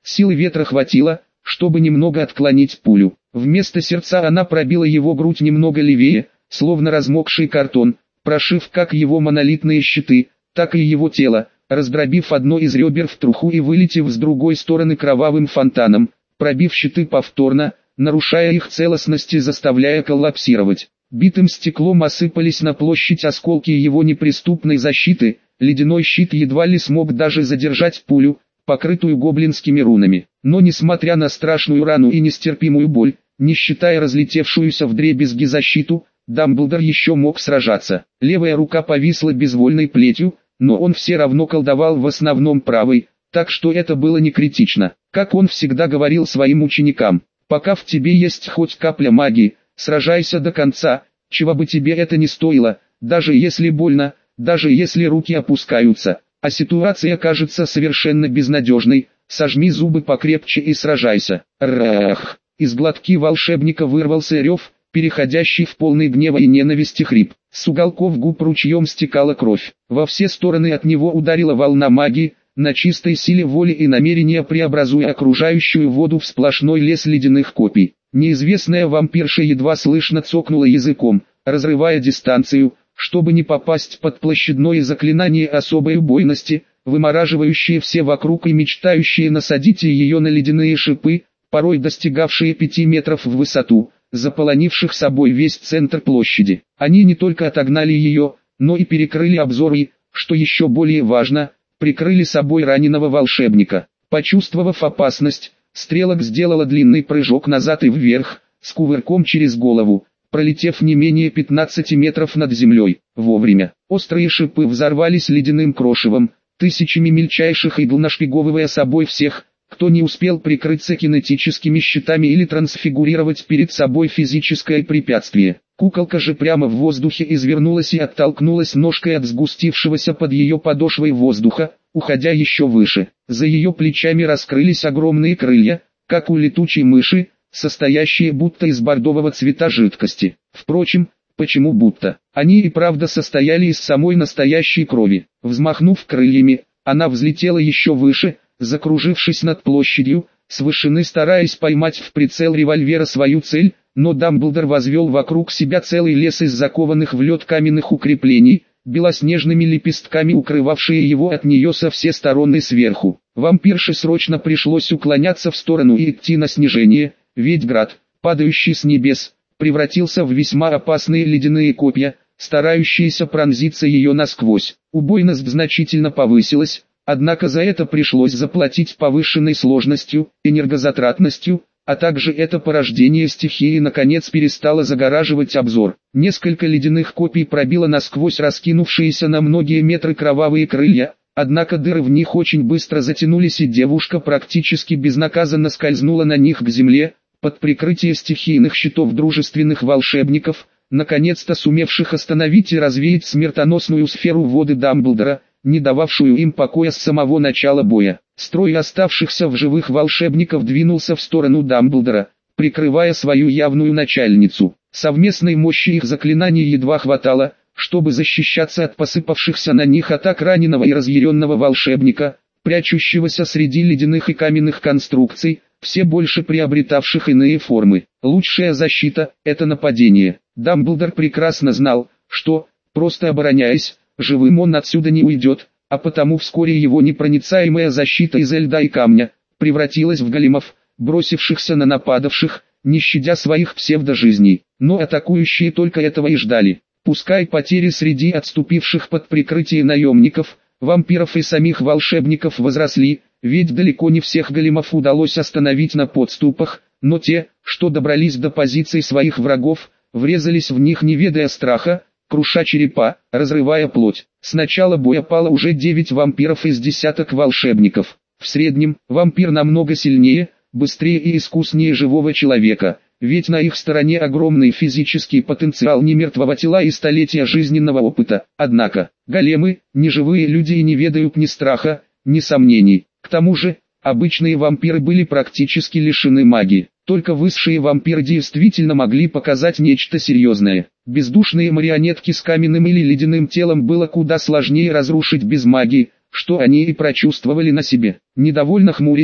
Силы ветра хватило, чтобы немного отклонить пулю. Вместо сердца она пробила его грудь немного левее, словно размокший картон, прошив как его монолитные щиты, так и его тело, раздробив одно из ребер в труху и вылетев с другой стороны кровавым фонтаном, пробив щиты повторно, нарушая их целостность и заставляя коллапсировать. Битым стеклом осыпались на площадь осколки его неприступной защиты, ледяной щит едва ли смог даже задержать пулю, покрытую гоблинскими рунами. Но несмотря на страшную рану и нестерпимую боль, не считая разлетевшуюся вдребезги защиту, Дамблдор еще мог сражаться. Левая рука повисла безвольной плетью, но он все равно колдовал в основном правой, так что это было не критично. Как он всегда говорил своим ученикам, пока в тебе есть хоть капля магии, сражайся до конца, чего бы тебе это ни стоило, даже если больно, даже если руки опускаются, а ситуация кажется совершенно безнадежной, сожми зубы покрепче и сражайся. Рах! Из глотки волшебника вырвался рев, переходящий в полный гнева и ненависти хрип. С уголков губ ручьем стекала кровь. Во все стороны от него ударила волна магии, на чистой силе воли и намерения преобразуя окружающую воду в сплошной лес ледяных копий. Неизвестная вампирша едва слышно цокнула языком, разрывая дистанцию, чтобы не попасть под площадное заклинание особой убойности, вымораживающие все вокруг и мечтающие насадить ее на ледяные шипы, порой достигавшие 5 метров в высоту, заполонивших собой весь центр площади. Они не только отогнали ее, но и перекрыли обзор и, что еще более важно, прикрыли собой раненого волшебника. Почувствовав опасность, Стрелок сделала длинный прыжок назад и вверх, с кувырком через голову, пролетев не менее 15 метров над землей. Вовремя. Острые шипы взорвались ледяным крошевом, тысячами мельчайших игл нашпиговывая собой всех, кто не успел прикрыться кинетическими щитами или трансфигурировать перед собой физическое препятствие. Куколка же прямо в воздухе извернулась и оттолкнулась ножкой от сгустившегося под ее подошвой воздуха, уходя еще выше. За ее плечами раскрылись огромные крылья, как у летучей мыши, состоящие будто из бордового цвета жидкости. Впрочем, почему будто? Они и правда состояли из самой настоящей крови. Взмахнув крыльями, она взлетела еще выше, закружившись над площадью, с вышины стараясь поймать в прицел револьвера свою цель, но Дамблдор возвел вокруг себя целый лес из закованных в лед каменных укреплений, белоснежными лепестками укрывавшие его от нее со все стороны сверху. Вампирше срочно пришлось уклоняться в сторону и идти на снижение, ведь град, падающий с небес, превратился в весьма опасные ледяные копья, старающиеся пронзиться ее насквозь. Убойность значительно повысилась, однако за это пришлось заплатить повышенной сложностью, энергозатратностью, а также это порождение стихии наконец перестало загораживать обзор. Несколько ледяных копий пробило насквозь раскинувшиеся на многие метры кровавые крылья, однако дыры в них очень быстро затянулись и девушка практически безнаказанно скользнула на них к земле, под прикрытие стихийных щитов дружественных волшебников, наконец-то сумевших остановить и развеять смертоносную сферу воды Дамблдора, не дававшую им покоя с самого начала боя. Строй оставшихся в живых волшебников двинулся в сторону Дамблдора, прикрывая свою явную начальницу. Совместной мощи их заклинаний едва хватало, чтобы защищаться от посыпавшихся на них атак раненого и разъяренного волшебника, прячущегося среди ледяных и каменных конструкций, все больше приобретавших иные формы. Лучшая защита – это нападение. Дамблдор прекрасно знал, что, просто обороняясь, живым он отсюда не уйдет, а потому вскоре его непроницаемая защита из льда и камня превратилась в големов, бросившихся на нападавших, не щадя своих псевдожизней. Но атакующие только этого и ждали. Пускай потери среди отступивших под прикрытие наемников, вампиров и самих волшебников возросли, ведь далеко не всех големов удалось остановить на подступах, но те, что добрались до позиций своих врагов, врезались в них не ведая страха, круша черепа, разрывая плоть. С начала боя пало уже 9 вампиров из десяток волшебников. В среднем, вампир намного сильнее, быстрее и искуснее живого человека, ведь на их стороне огромный физический потенциал немертвого тела и столетия жизненного опыта. Однако, големы, неживые люди и не ведают ни страха, ни сомнений. К тому же, обычные вампиры были практически лишены магии. Только высшие вампиры действительно могли показать нечто серьезное. Бездушные марионетки с каменным или ледяным телом было куда сложнее разрушить без магии, что они и прочувствовали на себе. Недовольно хмурясь,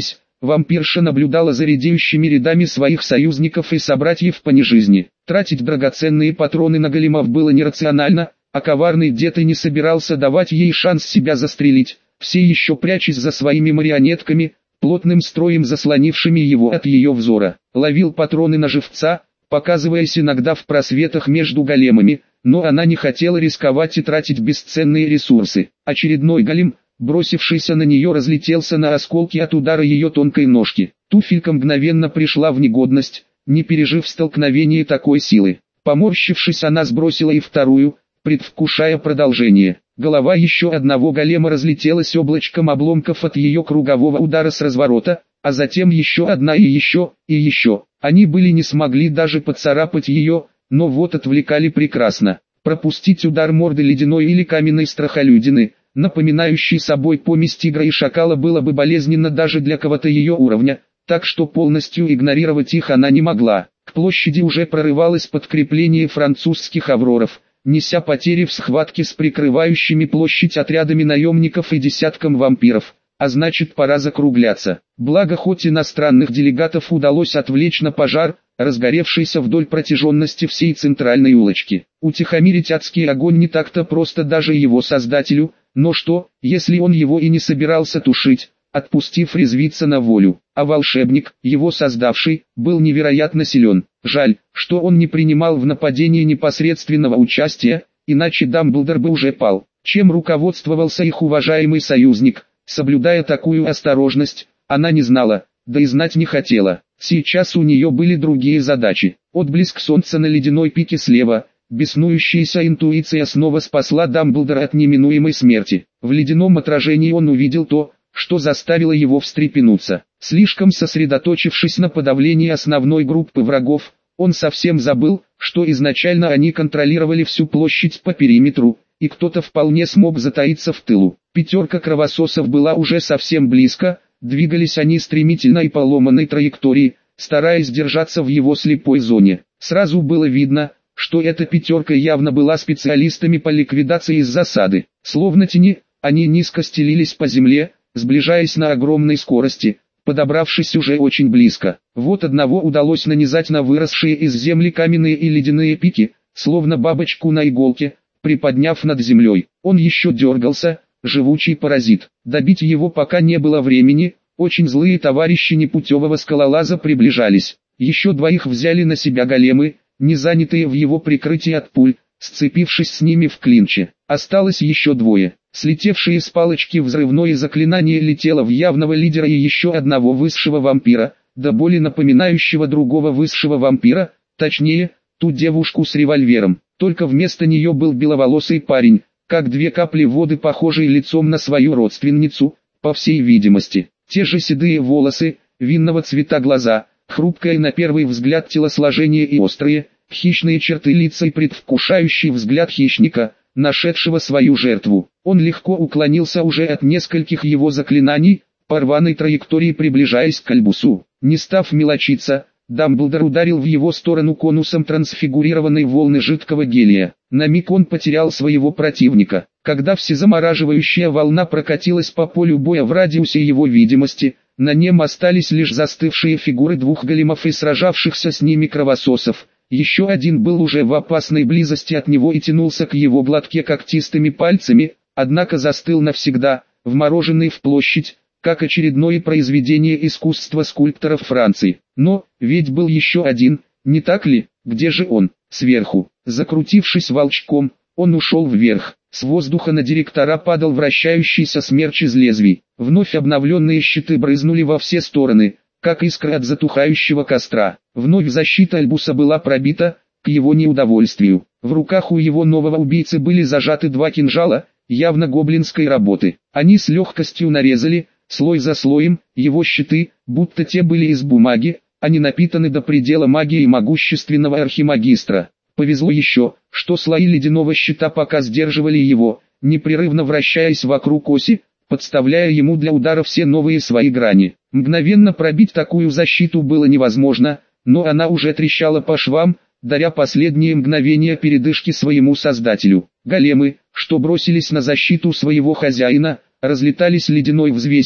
Вампирша наблюдала за редеющими рядами своих союзников и собратьев по нежизни. Тратить драгоценные патроны на големов было нерационально, а коварный дед и не собирался давать ей шанс себя застрелить, все еще прячась за своими марионетками, плотным строем заслонившими его от ее взора. Ловил патроны на живца, показываясь иногда в просветах между големами, но она не хотела рисковать и тратить бесценные ресурсы. Очередной голем, бросившийся на нее, разлетелся на осколки от удара ее тонкой ножки. Туфелька мгновенно пришла в негодность, не пережив столкновение такой силы. Поморщившись, она сбросила и вторую, предвкушая продолжение. Голова еще одного голема разлетелась облачком обломков от ее кругового удара с разворота, а затем еще одна и еще, и еще. Они не смогли даже поцарапать ее, но вот отвлекали прекрасно. Пропустить удар морды ледяной или каменной страхолюдины, напоминающей собой помесь тигра и шакала, было бы болезненно даже для кого-то ее уровня, так что полностью игнорировать их она не могла. К площади уже прорывалось подкрепление французских авроров, неся потери в схватке с прикрывающими площадь отрядами наемников и десятком вампиров, а значит, пора закругляться. Благо, хоть иностранных делегатов удалось отвлечь на пожар, разгоревшийся вдоль протяженности всей центральной улочки. Утихомирить адский огонь не так-то просто даже его создателю, но что, если он его и не собирался тушить, отпустив резвиться на волю, а волшебник, его создавший, был невероятно силен. Жаль, что он не принимал в нападении непосредственного участия, иначе Дамблдор бы уже пал. Чем руководствовался их уважаемый союзник, соблюдая такую осторожность, она не знала, да и знать не хотела. Сейчас у нее были другие задачи. Отблеск солнца на ледяной пике слева, беснующаяся интуиция снова спасла Дамблдора от неминуемой смерти. В ледяном отражении он увидел то, что заставило его встрепенуться. Слишком сосредоточившись на подавлении основной группы врагов, он совсем забыл, что изначально они контролировали всю площадь по периметру, и кто-то вполне смог затаиться в тылу. Пятерка кровососов была уже совсем близко, двигались они стремительно и по ломаной траектории, стараясь держаться в его слепой зоне. Сразу было видно, что эта пятерка явно была специалистами по ликвидации из засады. Словно тени, они низко стелились по земле, сближаясь на огромной скорости, подобравшись уже очень близко. Вот одного удалось нанизать на выросшие из земли каменные и ледяные пики, словно бабочку на иголке, приподняв над землей. Он еще дергался, живучий паразит. Добить его пока не было времени, очень злые товарищи непутевого скалолаза приближались. Еще двоих взяли на себя големы, не занятые в его прикрытии от пуль, сцепившись с ними в клинче. Осталось еще двое. Слетевшие с палочки взрывное заклинание летело в явного лидера и еще одного высшего вампира, до боли напоминающего другого высшего вампира, точнее, ту девушку с револьвером. Только вместо нее был беловолосый парень, как две капли воды, похожий лицом на свою родственницу, по всей видимости. Те же седые волосы, винного цвета глаза, хрупкое на первый взгляд телосложение и острые, хищные черты лица и предвкушающий взгляд хищника, нашедшего свою жертву. Он легко уклонился уже от нескольких его заклинаний, по рваной траектории приближаясь к Альбусу. Не став мелочиться, Дамблдор ударил в его сторону конусом трансфигурированной волны жидкого гелия. На миг он потерял своего противника. Когда всезамораживающая волна прокатилась по полю боя в радиусе его видимости, на нем остались лишь застывшие фигуры двух големов и сражавшихся с ними кровососов. Еще один был уже в опасной близости от него и тянулся к его глотке когтистыми пальцами, однако застыл навсегда, вмороженный в площадь, как очередное произведение искусства скульпторов Франции. Но, ведь был еще один, не так ли? Где же он? Сверху. Закрутившись волчком, он ушел вверх. С воздуха на директора падал вращающийся смерч из лезвий. Вновь обновленные щиты брызнули во все стороны, как искры от затухающего костра. Вновь защита Альбуса была пробита, к его неудовольствию. В руках у его нового убийцы были зажаты два кинжала, явно гоблинской работы. Они с легкостью нарезали, слой за слоем, его щиты, будто те были из бумаги, а не напитаны до предела магией могущественного архимагистра. Повезло еще, что слои ледяного щита пока сдерживали его, непрерывно вращаясь вокруг оси, подставляя ему для удара все новые свои грани. Мгновенно пробить такую защиту было невозможно, но она уже трещала по швам, даря последние мгновения передышки своему создателю. Големы, что бросились на защиту своего хозяина, разлетались ледяной взвесью,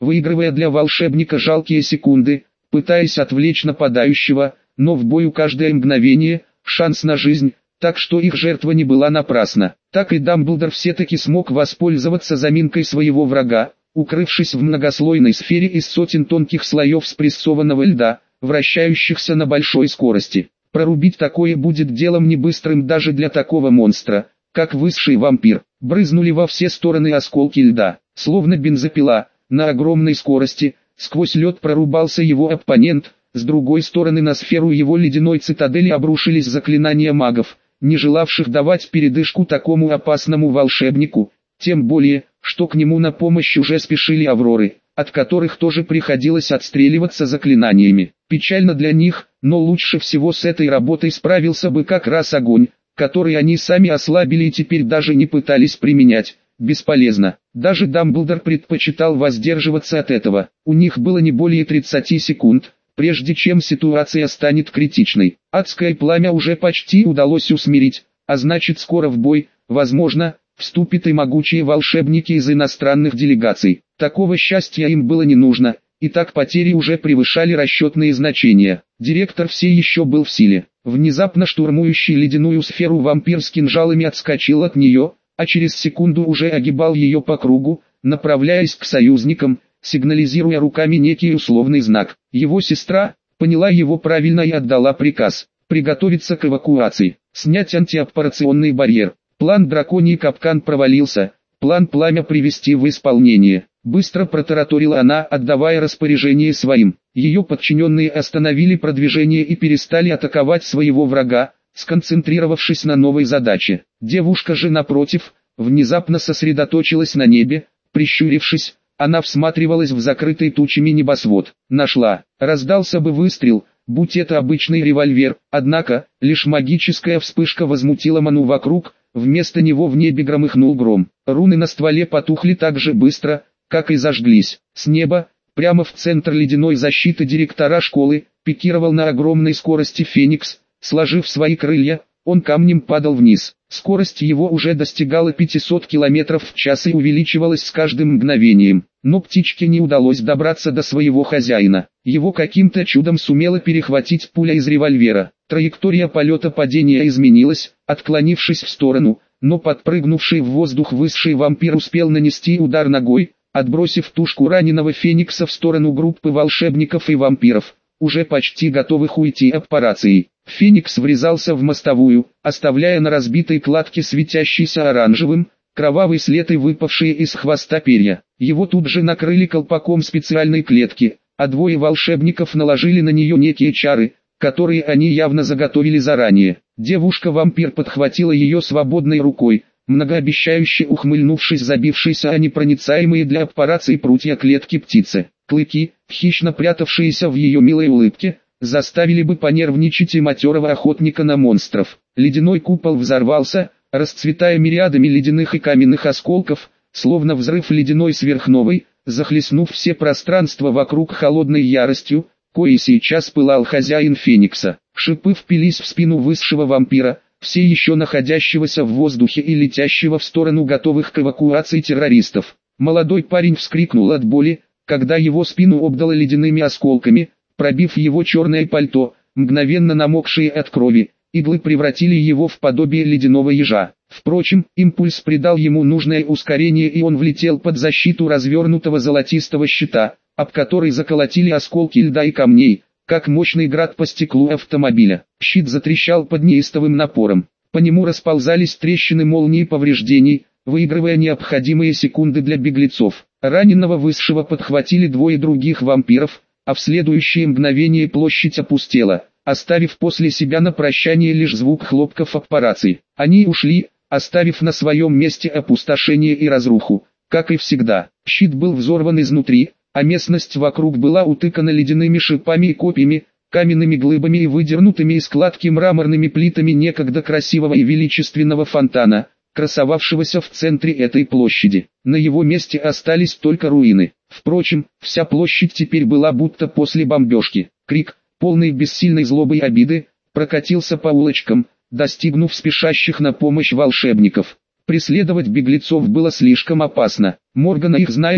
выигрывая для волшебника жалкие секунды, пытаясь отвлечь нападающего, но в бою каждое мгновение – шанс на жизнь, так что их жертва не была напрасна. Так и Дамблдор все-таки смог воспользоваться заминкой своего врага, укрывшись в многослойной сфере из сотен тонких слоев спрессованного льда, вращающихся на большой скорости. Прорубить такое будет делом не быстрым даже для такого монстра, как высший вампир. Брызнули во все стороны осколки льда, словно бензопила, на огромной скорости, сквозь лед прорубался его оппонент, с другой стороны на сферу его ледяной цитадели обрушились заклинания магов, не желавших давать передышку такому опасному волшебнику, тем более, что к нему на помощь уже спешили Авроры, от которых тоже приходилось отстреливаться заклинаниями. Печально для них, но лучше всего с этой работой справился бы как раз огонь, который они сами ослабили и теперь даже не пытались применять. Бесполезно. Даже Дамблдор предпочитал воздерживаться от этого. У них было не более 30 секунд, прежде чем ситуация станет критичной. Адское пламя уже почти удалось усмирить, а значит скоро в бой, возможно, вступят и могучие волшебники из иностранных делегаций. Такого счастья им было не нужно, и так потери уже превышали расчетные значения. Директор все еще был в силе. Внезапно штурмующий ледяную сферу вампир с кинжалами отскочил от нее, а через секунду уже огибал ее по кругу, направляясь к союзникам, сигнализируя руками некий условный знак. Его сестра поняла его правильно и отдала приказ приготовиться к эвакуации, снять антиаппарационный барьер. План драконий капкан провалился, план пламя привести в исполнение. Быстро протараторила она, отдавая распоряжение своим. Ее подчиненные остановили продвижение и перестали атаковать своего врага, сконцентрировавшись на новой задаче. Девушка же напротив, внезапно сосредоточилась на небе, прищурившись, она всматривалась в закрытый тучами небосвод. Нашла. Раздался бы выстрел, будь это обычный револьвер, однако, лишь магическая вспышка возмутила ману вокруг, вместо него в небе громыхнул гром. Руны на стволе потухли так же быстро, как и зажглись. С неба, прямо в центр ледяной защиты директора школы, пикировал на огромной скорости Феникс. Сложив свои крылья, он камнем падал вниз. Скорость его уже достигала 500 км в час и увеличивалась с каждым мгновением. Но птичке не удалось добраться до своего хозяина. Его каким-то чудом сумела перехватить пуля из револьвера. Траектория полета падения изменилась, отклонившись в сторону, но подпрыгнувший в воздух высший вампир успел нанести удар ногой, отбросив тушку раненого Феникса в сторону группы волшебников и вампиров, уже почти готовых уйти операцией. Феникс врезался в мостовую, оставляя на разбитой кладке светящийся оранжевым, кровавый след и выпавшие из хвоста перья. Его тут же накрыли колпаком специальной клетки, а двое волшебников наложили на нее некие чары, которые они явно заготовили заранее. Девушка-вампир подхватила ее свободной рукой, многообещающе ухмыльнувшись забившейся о непроницаемые для операции прутья клетки птицы. Клыки, хищно прятавшиеся в ее милой улыбке, заставили бы понервничать и матерого охотника на монстров. Ледяной купол взорвался, расцветая мириадами ледяных и каменных осколков, словно взрыв ледяной сверхновой, захлестнув все пространства вокруг холодной яростью, коей сейчас пылал хозяин Феникса. Шипы впились в спину высшего вампира, все еще находящегося в воздухе и летящего в сторону готовых к эвакуации террористов. Молодой парень вскрикнул от боли, когда его спину обдало ледяными осколками, пробив его черное пальто, мгновенно намокшие от крови. Иглы превратили его в подобие ледяного ежа. Впрочем, импульс придал ему нужное ускорение, и он влетел под защиту развернутого золотистого щита, об который заколотили осколки льда и камней, как мощный град по стеклу автомобиля. Щит затрещал под неистовым напором. По нему расползались трещины молнии повреждений, выигрывая необходимые секунды для беглецов. Раненого высшего подхватили двое других вампиров, а в следующее мгновение площадь опустела, оставив после себя на прощание лишь звук хлопков аппарации. Они ушли, оставив на своем месте опустошение и разруху, как и всегда. Щит был взорван изнутри, а местность вокруг была утыкана ледяными шипами и копьями, каменными глыбами и выдернутыми из кладки мраморными плитами некогда красивого и величественного фонтана, красовавшегося в центре этой площади. На его месте остались только руины. Впрочем, вся площадь теперь была будто после бомбежки. Крик, полный бессильной злобы и обиды, прокатился по улочкам, достигнув спешащих на помощь волшебников. Преследовать беглецов было слишком опасно. Моргана их знает,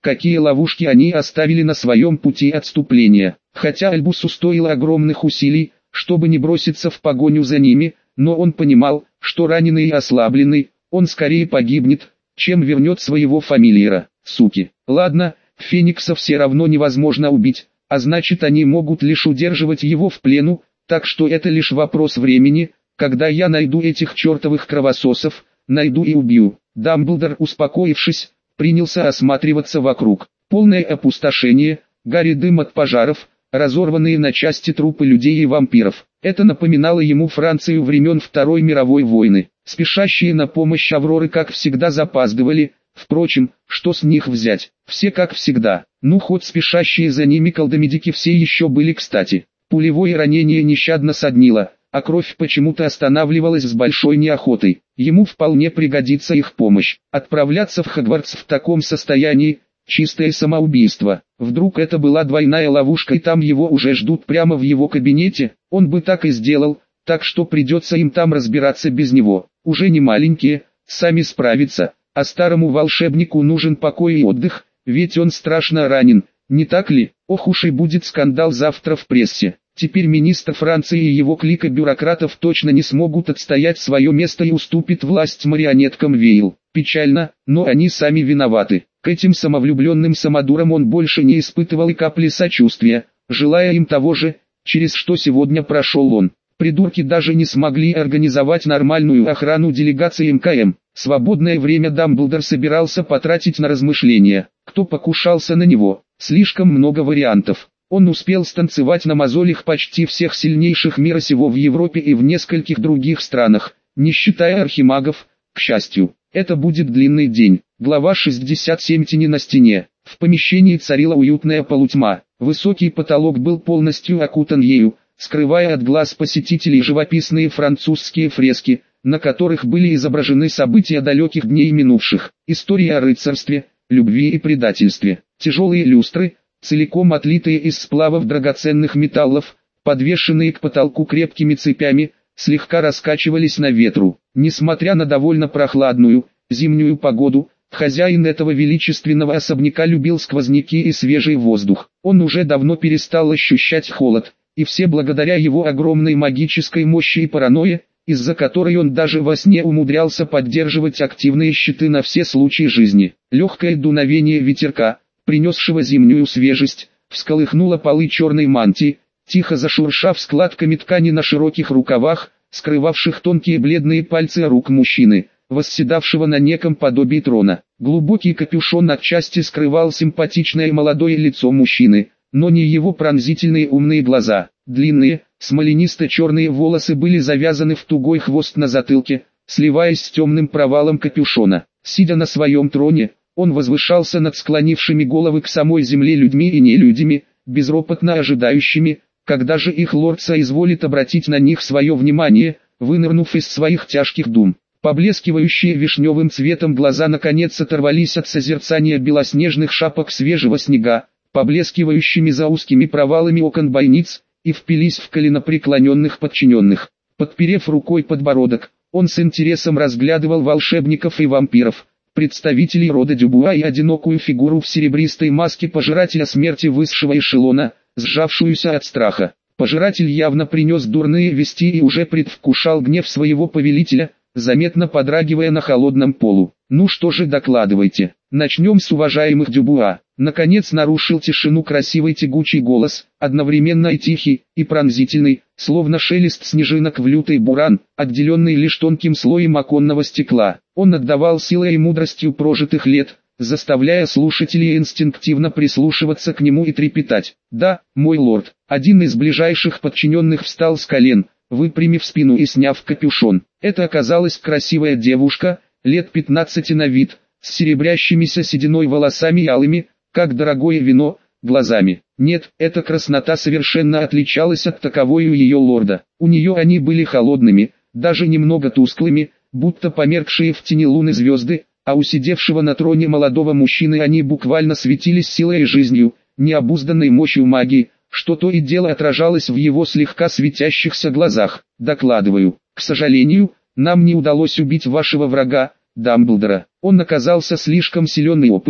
какие ловушки они оставили на своем пути отступления. Хотя Альбусу стоило огромных усилий, чтобы не броситься в погоню за ними, но он понимал, что раненый и ослабленный, он скорее погибнет, чем вернет своего фамильяра. Суки. Ладно, Феникса все равно невозможно убить, а значит они могут лишь удерживать его в плену, так что это лишь вопрос времени, когда я найду этих чертовых кровососов, найду и убью. Дамблдор, успокоившись, принялся осматриваться вокруг. Полное опустошение, гарь и дым от пожаров, разорванные на части трупы людей и вампиров. Это напоминало ему Францию времен Второй мировой войны. Спешащие на помощь Авроры как всегда запаздывали, впрочем, что с них взять? Все как всегда. Ну хоть спешащие за ними колдомедики все еще были кстати. Пулевое ранение нещадно соднило, а кровь почему-то останавливалась с большой неохотой. Ему вполне пригодится их помощь. Отправляться в Хогвартс в таком состоянии – чистое самоубийство. Вдруг это была двойная ловушка и там его уже ждут прямо в его кабинете, он бы так и сделал, так что придется им там разбираться без него. Уже не маленькие, сами справятся, а старому волшебнику нужен покой и отдых, ведь он страшно ранен, не так ли? Ох уж и будет скандал завтра в прессе. Теперь министр Франции и его клика бюрократов точно не смогут отстоять свое место и уступит власть марионеткам Вейл. Печально, но они сами виноваты. К этим самовлюбленным самодурам он больше не испытывал и капли сочувствия, желая им того же, через что сегодня прошел он. Придурки даже не смогли организовать нормальную охрану делегации МКМ. Свободное время Дамблдор собирался потратить на размышления. Кто покушался на него? Слишком много вариантов. Он успел станцевать на мозолях почти всех сильнейших мира сего в Европе и в нескольких других странах, не считая архимагов, к счастью. Это будет длинный день. Глава 67. Тени на стене. В помещении царила уютная полутьма. Высокий потолок был полностью окутан ею, скрывая от глаз посетителей живописные французские фрески, на которых были изображены события далеких дней минувших. История о рыцарстве, любви и предательстве. Тяжелые люстры, целиком отлитые из сплавов драгоценных металлов, подвешенные к потолку крепкими цепями, слегка раскачивались на ветру. Несмотря на довольно прохладную, зимнюю погоду, хозяин этого величественного особняка любил сквозняки и свежий воздух. Он уже давно перестал ощущать холод, и все благодаря его огромной магической мощи и паранойе, из-за которой он даже во сне умудрялся поддерживать активные щиты на все случаи жизни. Легкое дуновение ветерка, принесшего зимнюю свежесть, всколыхнуло полы черной мантии, тихо зашуршав складками ткани на широких рукавах, скрывавших тонкие бледные пальцы рук мужчины, восседавшего на неком подобии трона. Глубокий капюшон отчасти скрывал симпатичное молодое лицо мужчины, но не его пронзительные умные глаза. Длинные, смоленисто-черные волосы были завязаны в тугой хвост на затылке, сливаясь с темным провалом капюшона. Сидя на своем троне, он возвышался над склонившими головы к самой земле людьми и нелюдями, безропотно ожидающими, когда же их лорд соизволит обратить на них свое внимание, вынырнув из своих тяжких дум. Поблескивающие вишневым цветом глаза наконец оторвались от созерцания белоснежных шапок свежего снега, поблескивающими за узкими провалами окон бойниц, и впились в коленопреклоненных подчиненных. Подперев рукой подбородок, он с интересом разглядывал волшебников и вампиров, представителей рода Дюбуа и одинокую фигуру в серебристой маске пожирателя смерти высшего эшелона, сжавшуюся от страха. Пожиратель явно принес дурные вести и уже предвкушал гнев своего повелителя, заметно подрагивая на холодном полу. «Ну что же, докладывайте. Начнем с уважаемых Дюбуа». Наконец нарушил тишину красивый тягучий голос, одновременно и тихий, и пронзительный, словно шелест снежинок в лютый буран, отделенный лишь тонким слоем оконного стекла. Он отдавал силой и мудростью прожитых лет, заставляя слушателей инстинктивно прислушиваться к нему и трепетать. «Да, мой лорд». Один из ближайших подчиненных встал с колен, выпрямив спину и сняв капюшон. Это оказалась красивая девушка, лет 15 на вид, с серебрящимися сединой волосами и алыми, как дорогое вино, глазами. Нет, эта красота совершенно отличалась от таковой у ее лорда. У нее они были холодными, даже немного тусклыми, будто померкшие в тени луны звезды, а у сидевшего на троне молодого мужчины они буквально светились силой и жизнью, необузданной мощью магии, что то и дело отражалось в его слегка светящихся глазах. «Докладываю, к сожалению, нам не удалось убить вашего врага, Дамблдора. Он оказался слишком силен и опытен,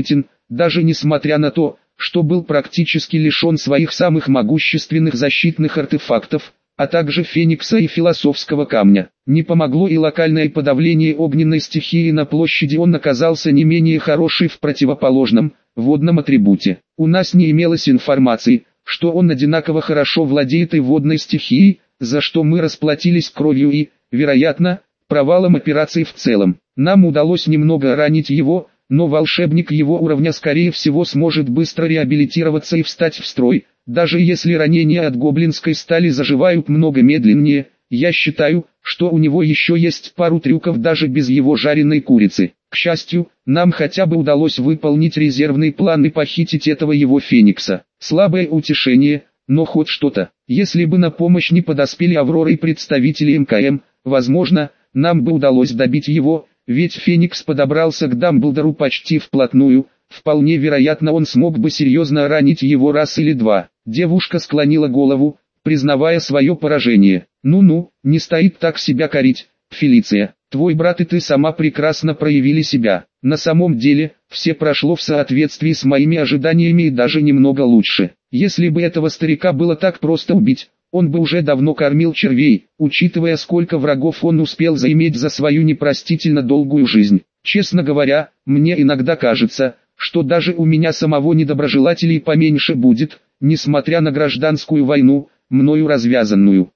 даже несмотря на то, что был практически лишен своих самых могущественных защитных артефактов, а также феникса и философского камня. Не помогло и локальное подавление огненной стихии на площади, он оказался не менее хороший в противоположном, водном атрибуте. У нас не имелось информации, что он одинаково хорошо владеет и водной стихией, за что мы расплатились кровью и, вероятно, провалом операции в целом. Нам удалось немного ранить его, но волшебник его уровня скорее всего сможет быстро реабилитироваться и встать в строй. Даже если ранения от гоблинской стали заживают много медленнее, я считаю, что у него еще есть пару трюков даже без его жареной курицы. К счастью, нам хотя бы удалось выполнить резервный план и похитить этого его феникса. Слабое утешение, но хоть что-то. Если бы на помощь не подоспели Аврора и представители МКМ, возможно, нам бы удалось добить его, ведь феникс подобрался к Дамблдору почти вплотную. Вполне вероятно, он смог бы серьезно ранить его раз или два. Девушка склонила голову, признавая свое поражение. «Ну-ну, не стоит так себя корить, Фелиция. Твой брат и ты сама прекрасно проявили себя. На самом деле, все прошло в соответствии с моими ожиданиями и даже немного лучше. Если бы этого старика было так просто убить, он бы уже давно кормил червей, учитывая, сколько врагов он успел заиметь за свою непростительно долгую жизнь. Честно говоря, мне иногда кажется, что даже у меня самого недоброжелателей поменьше будет, несмотря на гражданскую войну, мною развязанную.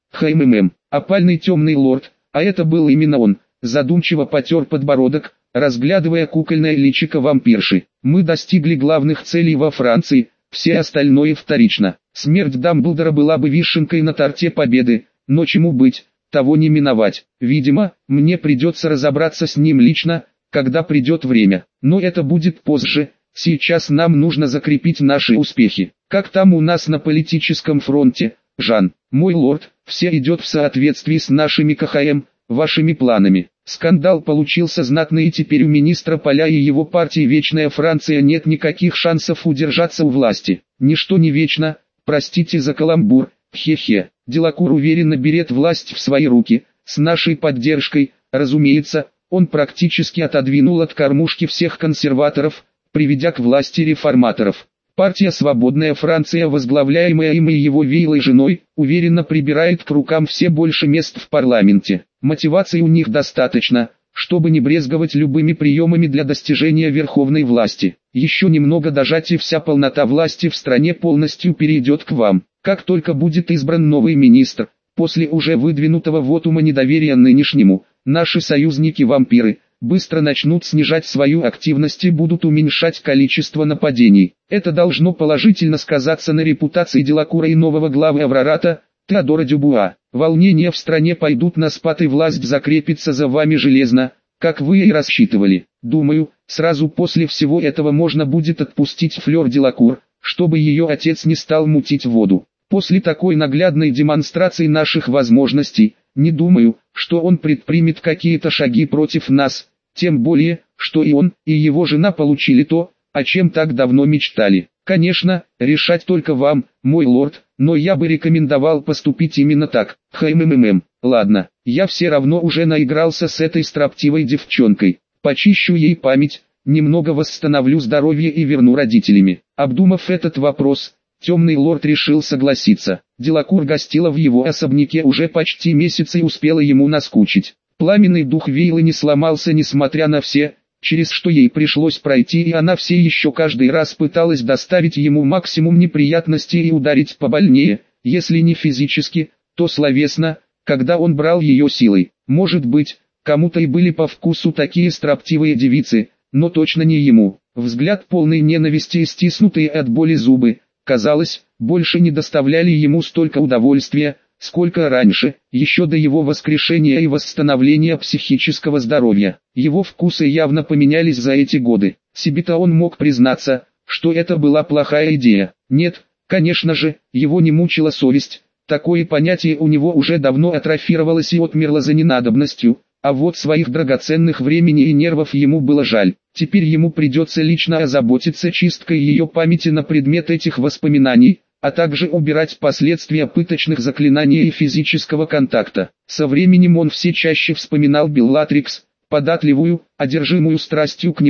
Опальный темный лорд, а это был именно он, задумчиво потер подбородок, разглядывая кукольное личико вампирши. Мы достигли главных целей во Франции, все остальное вторично. Смерть Дамблдора была бы вишенкой на торте победы, но чему быть, того не миновать. Видимо, мне придется разобраться с ним лично, когда придет время. Но это будет позже, сейчас нам нужно закрепить наши успехи. Как там у нас на политическом фронте, Жан? Мой лорд, все идет в соответствии с нашими КХМ, вашими планами. Скандал получился знатный, и теперь у министра Поля и его партии Вечная Франция нет никаких шансов удержаться у власти. Ничто не вечно, простите за каламбур, хе-хе. Делакур уверенно берет власть в свои руки, с нашей поддержкой, разумеется. Он практически отодвинул от кормушки всех консерваторов, приведя к власти реформаторов. Партия «Свободная Франция», возглавляемая им и его вейлой женой, уверенно прибирает к рукам все больше мест в парламенте. Мотиваций у них достаточно, чтобы не брезговать любыми приемами для достижения верховной власти. Еще немного дожать, и вся полнота власти в стране полностью перейдет к вам. Как только будет избран новый министр, после уже выдвинутого вотума недоверия нынешнему, наши союзники-вампиры быстро начнут снижать свою активность и будут уменьшать количество нападений. Это должно положительно сказаться на репутации Делакура и нового главы Аврората, Теодора Дюбуа. Волнения в стране пойдут на спад, и власть закрепится за вами железно, как вы и рассчитывали. Думаю, сразу после всего этого можно будет отпустить Флёр Делакур, чтобы ее отец не стал мутить воду. После такой наглядной демонстрации наших возможностей, не думаю, что он предпримет какие-то шаги против нас, тем более, что и он, и его жена получили то, о чем так давно мечтали. Конечно, решать только вам, мой лорд, но я бы рекомендовал поступить именно так. Ладно, я все равно уже наигрался с этой строптивой девчонкой. Почищу ей память, немного восстановлю здоровье и верну родителями. Обдумав этот вопрос, темный лорд решил согласиться. Делакур гостила в его особняке уже почти месяц и успела ему наскучить. Пламенный дух вейлы не сломался несмотря на все, через что ей пришлось пройти, и она все еще каждый раз пыталась доставить ему максимум неприятностей и ударить побольнее, если не физически, то словесно, когда он брал ее силой. Может быть, кому-то и были по вкусу такие строптивые девицы, но точно не ему. Взгляд полный ненависти и стиснутые от боли зубы, казалось, больше не доставляли ему столько удовольствия, сколько раньше, еще до его воскрешения и восстановления психического здоровья. Его вкусы явно поменялись за эти годы. Себе-то он мог признаться, что это была плохая идея. Нет, конечно же, его не мучила совесть. Такое понятие у него уже давно атрофировалось и отмерло за ненадобностью, а вот своих драгоценных времени и нервов ему было жаль. Теперь ему придется лично озаботиться чисткой ее памяти на предмет этих воспоминаний, а также убирать последствия пыточных заклинаний и физического контакта. Со временем он все чаще вспоминал Беллатрикс, податливую, одержимую страстью к нему,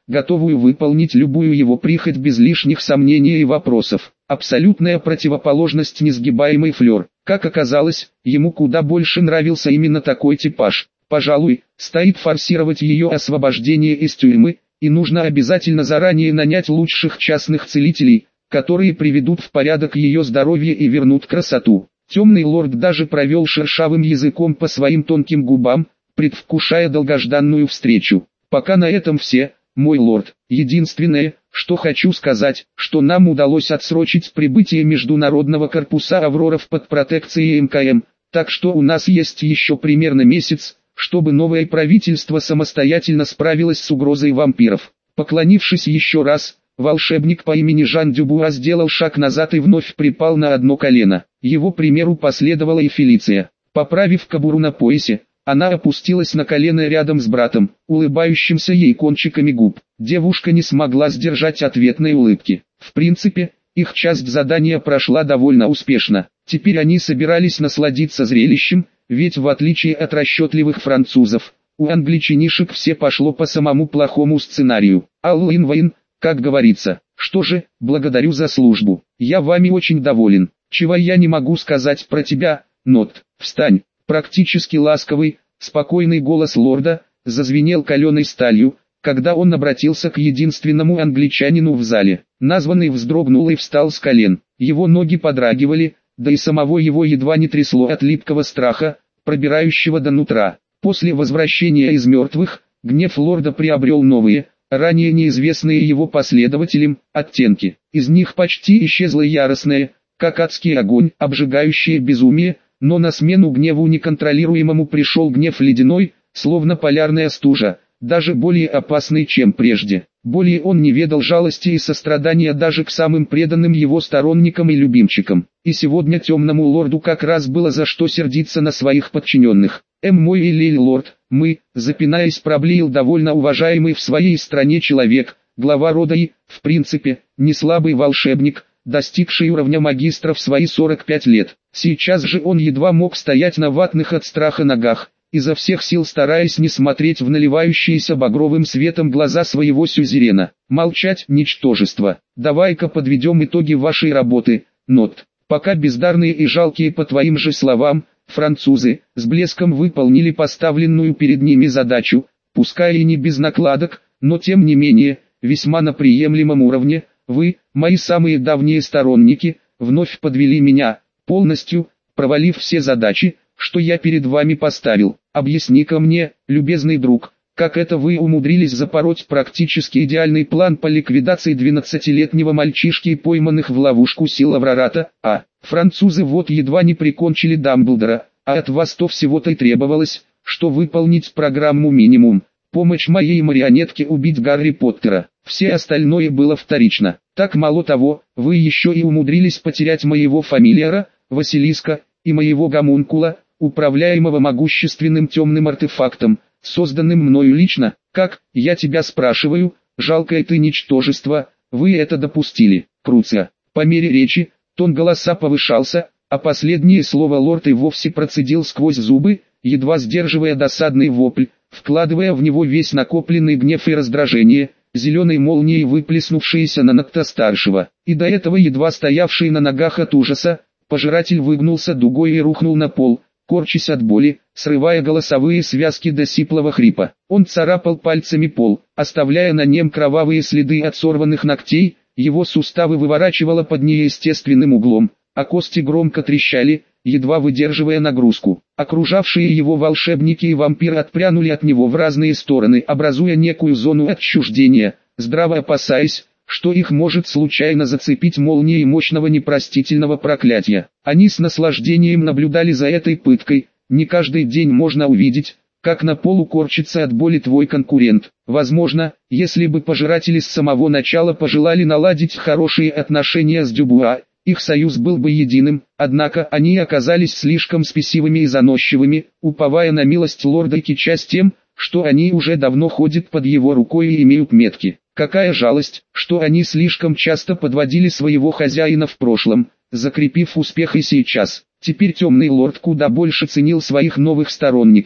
готовую выполнить любую его прихоть без лишних сомнений и вопросов. Абсолютная противоположность несгибаемый Флёр. Как оказалось, ему куда больше нравился именно такой типаж. Пожалуй, стоит форсировать ее освобождение из тюрьмы, и нужно обязательно заранее нанять лучших частных целителей, которые приведут в порядок ее здоровье и вернут красоту. Темный лорд даже провел шершавым языком по своим тонким губам, предвкушая долгожданную встречу. Пока на этом все, мой лорд. Единственное, что хочу сказать, что нам удалось отсрочить прибытие Международного корпуса Авроров под протекцией МКМ, так что у нас есть еще примерно месяц, чтобы новое правительство самостоятельно справилось с угрозой вампиров. Поклонившись еще раз, волшебник по имени Жан Дюбуа сделал шаг назад и вновь припал на одно колено. Его примеру последовала и Фелиция. Поправив кобуру на поясе, она опустилась на колено рядом с братом, улыбающимся ей кончиками губ. Девушка не смогла сдержать ответной улыбки. В принципе, их часть задания прошла довольно успешно. Теперь они собирались насладиться зрелищем, ведь в отличие от расчетливых французов, у англичанишек все пошло по самому плохому сценарию. All in vain, как говорится. Что же, благодарю за службу. Я вами очень доволен. Чего я не могу сказать про тебя, Нот. Встань. Практически ласковый, спокойный голос лорда зазвенел каленой сталью, когда он обратился к единственному англичанину в зале. Названный вздрогнул и встал с колен. Его ноги подрагивали, да и самого его едва не трясло от липкого страха, пробирающего до нутра. После возвращения из мертвых, гнев лорда приобрел новые, ранее неизвестные его последователям, оттенки. Из них почти исчезло яростное, как адский огонь, обжигающее безумие, но на смену гневу неконтролируемому пришел гнев ледяной, словно полярная стужа, даже более опасный, чем прежде. Более он не ведал жалости и сострадания даже к самым преданным его сторонникам и любимчикам. И сегодня темному лорду как раз было за что сердиться на своих подчиненных. Мой Лиль лорд, мы, запинаясь, проблеял довольно уважаемый в своей стране человек, глава рода и, в принципе, не слабый волшебник, достигший уровня магистра в свои 45 лет. Сейчас же он едва мог стоять на ватных от страха ногах, изо всех сил стараясь не смотреть в наливающиеся багровым светом глаза своего сюзерена. Молчать, ничтожество. Давай-ка подведем итоги вашей работы, Нот. Пока бездарные и жалкие, по твоим же словам, французы с блеском выполнили поставленную перед ними задачу, пускай и не без накладок, но тем не менее, весьма на приемлемом уровне. Вы, мои самые давние сторонники, вновь подвели меня, полностью, провалив все задачи, что я перед вами поставил. Объясни-ка мне, любезный друг, как это вы умудрились запороть практически идеальный план по ликвидации 12-летнего мальчишки и пойманных в ловушку сил Аврората, французы вот едва не прикончили Дамблдора, а от вас то всего-то и требовалось, что выполнить программу минимум. Помощь моей марионетке убить Гарри Поттера. Все остальное было вторично. Так мало того, вы еще и умудрились потерять моего фамильяра, Василиска, и моего гомункула, управляемого могущественным темным артефактом, созданным мною лично. Как, я тебя спрашиваю, жалкое ты ничтожество, вы это допустили. Круция. По мере речи, тон голоса повышался, а последнее слово лорд и вовсе процедил сквозь зубы, едва сдерживая досадный вопль, вкладывая в него весь накопленный гнев и раздражение, зеленой молнией выплеснувшиеся на Нокта старшего. И до этого едва стоявший на ногах от ужаса, пожиратель выгнулся дугой и рухнул на пол, корчась от боли, срывая голосовые связки до сиплого хрипа. Он царапал пальцами пол, оставляя на нем кровавые следы от сорванных ногтей, его суставы выворачивало под неестественным углом, а кости громко трещали, едва выдерживая нагрузку. Окружавшие его волшебники и вампиры отпрянули от него в разные стороны, образуя некую зону отчуждения, здраво опасаясь, что их может случайно зацепить молнией мощного непростительного проклятия. Они с наслаждением наблюдали за этой пыткой. Не каждый день можно увидеть, как на полу корчится от боли твой конкурент. Возможно, если бы пожиратели с самого начала пожелали наладить хорошие отношения с Дюбуа, их союз был бы единым, однако они оказались слишком спесивыми и заносчивыми, уповая на милость лорда и кичась тем, что они уже давно ходят под его рукой и имеют метки. Какая жалость, что они слишком часто подводили своего хозяина в прошлом, закрепив успех и сейчас. Теперь темный лорд куда больше ценил своих новых сторонников,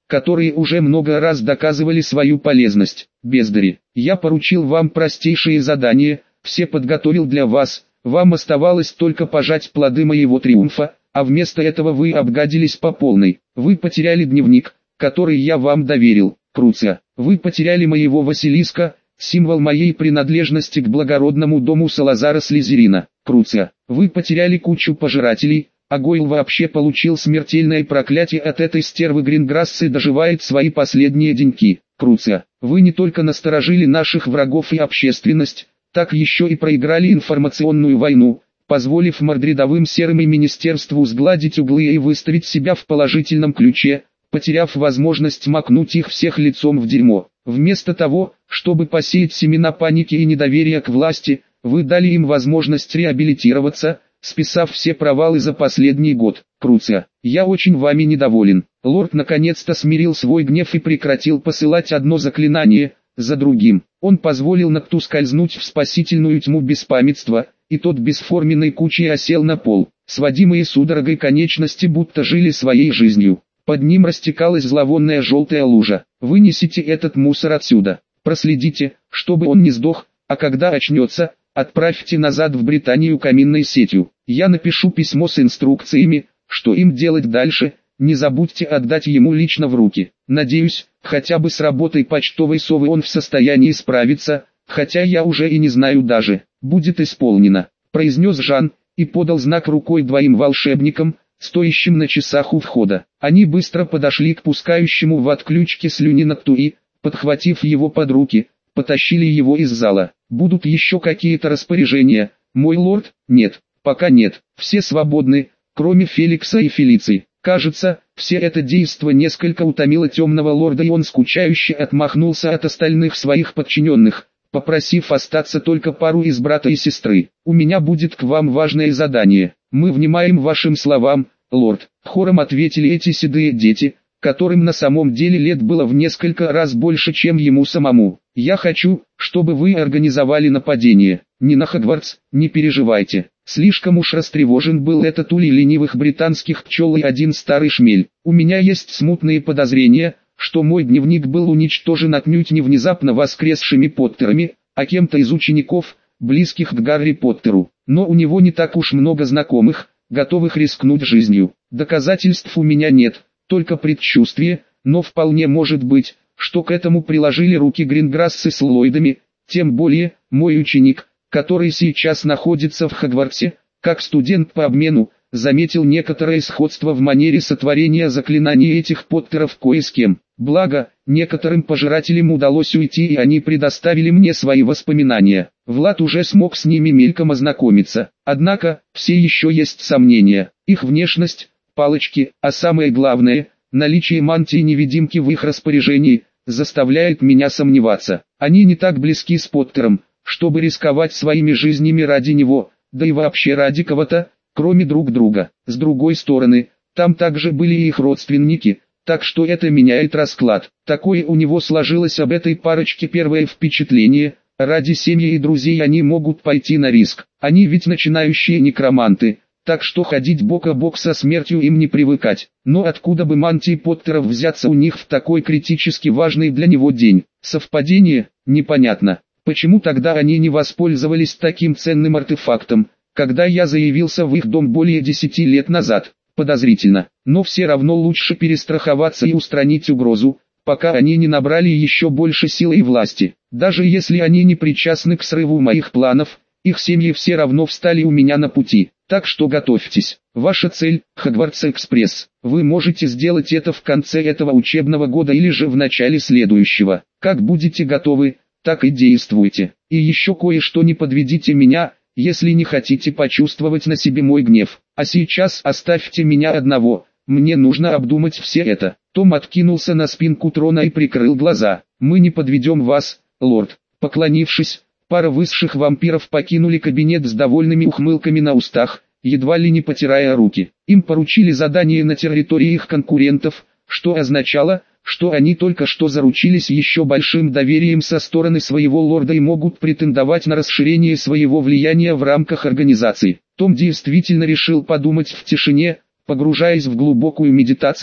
которые уже много раз доказывали свою полезность. Бездари, я поручил вам простейшие задания, все подготовил для вас, вам оставалось только пожать плоды моего триумфа, а вместо этого вы обгадились по полной. Вы потеряли дневник, который я вам доверил, Круция. Вы потеряли моего Василиска, символ моей принадлежности к благородному дому Салазара Слизерина, Круция. Вы потеряли кучу пожирателей, а Гойл вообще получил смертельное проклятие от этой стервы Гринграсс и доживает свои последние деньки, Круция. Вы не только насторожили наших врагов и общественность, так еще и проиграли информационную войну, позволив мордридовым серым и министерству сгладить углы и выставить себя в положительном ключе, потеряв возможность макнуть их всех лицом в дерьмо. Вместо того, чтобы посеять семена паники и недоверия к власти, вы дали им возможность реабилитироваться, списав все провалы за последний год. Круция, я очень вами недоволен. Лорд наконец-то смирил свой гнев и прекратил посылать одно заклинание за другим. Он позволил Нокту скользнуть в спасительную тьму беспамятства, и тот бесформенной кучей осел на пол. Сводимые судорогой конечности будто жили своей жизнью. Под ним растекалась зловонная желтая лужа. Вынесите этот мусор отсюда. Проследите, чтобы он не сдох, а когда очнется, отправьте назад в Британию каминной сетью. Я напишу письмо с инструкциями, что им делать дальше. Не забудьте отдать ему лично в руки. Надеюсь, хотя бы с работой почтовой совы он в состоянии справиться, хотя я уже и не знаю даже. Будет исполнено, произнес Жан, и подал знак рукой двоим волшебникам, стоящим на часах у входа. Они быстро подошли к пускающему в отключке слюни Нокту и, подхватив его под руки, потащили его из зала. Будут еще какие-то распоряжения, мой лорд? Нет, пока нет, все свободны, кроме Феликса и Фелиции. Кажется, все это действо несколько утомило темного лорда, и он скучающе отмахнулся от остальных своих подчиненных, попросив остаться только пару из брата и сестры. «У меня будет к вам важное задание». «Мы внимаем вашим словам, лорд», — хором ответили эти седые дети, которым на самом деле лет было в несколько раз больше, чем ему самому. «Я хочу, чтобы вы организовали нападение. Не на Хогвартс, не переживайте». Слишком уж растревожен был этот улей ленивых британских пчел и один старый шмель. «У меня есть смутные подозрения, что мой дневник был уничтожен отнюдь не внезапно воскресшими Поттерами, а кем-то из учеников, близких к Гарри Поттеру. Но у него не так уж много знакомых, готовых рискнуть жизнью. Доказательств у меня нет, только предчувствие, но вполне может быть, что к этому приложили руки Гринграссы с Ллойдами, тем более, мой ученик, который сейчас находится в Хогвартсе, как студент по обмену, заметил некоторое сходство в манере сотворения заклинаний этих Поттеров кое с кем. Благо, некоторым пожирателям удалось уйти, и они предоставили мне свои воспоминания. Влад уже смог с ними мельком ознакомиться. Однако, все еще есть сомнения. Их внешность, палочки, а самое главное, наличие мантии-невидимки в их распоряжении, заставляет меня сомневаться. Они не так близки с Поттером, чтобы рисковать своими жизнями ради него, да и вообще ради кого-то, кроме друг друга. С другой стороны, там также были и их родственники, так что это меняет расклад. Такое у него сложилось об этой парочке первое впечатление, ради семьи и друзей они могут пойти на риск. Они ведь начинающие некроманты, так что ходить бок о бок со смертью им не привыкать. Но откуда бы мантии Поттеров взяться у них в такой критически важный для него день? Совпадение? Непонятно. Почему тогда они не воспользовались таким ценным артефактом, когда я заявился в их дом более 10 лет назад? Подозрительно. Но все равно лучше перестраховаться и устранить угрозу, пока они не набрали еще больше силы и власти. Даже если они не причастны к срыву моих планов, их семьи все равно встали у меня на пути. Так что готовьтесь. Ваша цель – Хогвартс-экспресс. Вы можете сделать это в конце этого учебного года или же в начале следующего. Как будете готовы, так и действуйте. И еще кое-что, не подведите меня, если не хотите почувствовать на себе мой гнев. А сейчас оставьте меня одного, мне нужно обдумать все это. Том откинулся на спинку трона и прикрыл глаза. Мы не подведем вас, лорд. Поклонившись, пара высших вампиров покинули кабинет с довольными ухмылками на устах, едва ли не потирая руки. Им поручили задание на территории их конкурентов, что означало, что они только что заручились еще большим доверием со стороны своего лорда и могут претендовать на расширение своего влияния в рамках организации. Том действительно решил подумать в тишине, погружаясь в глубокую медитацию,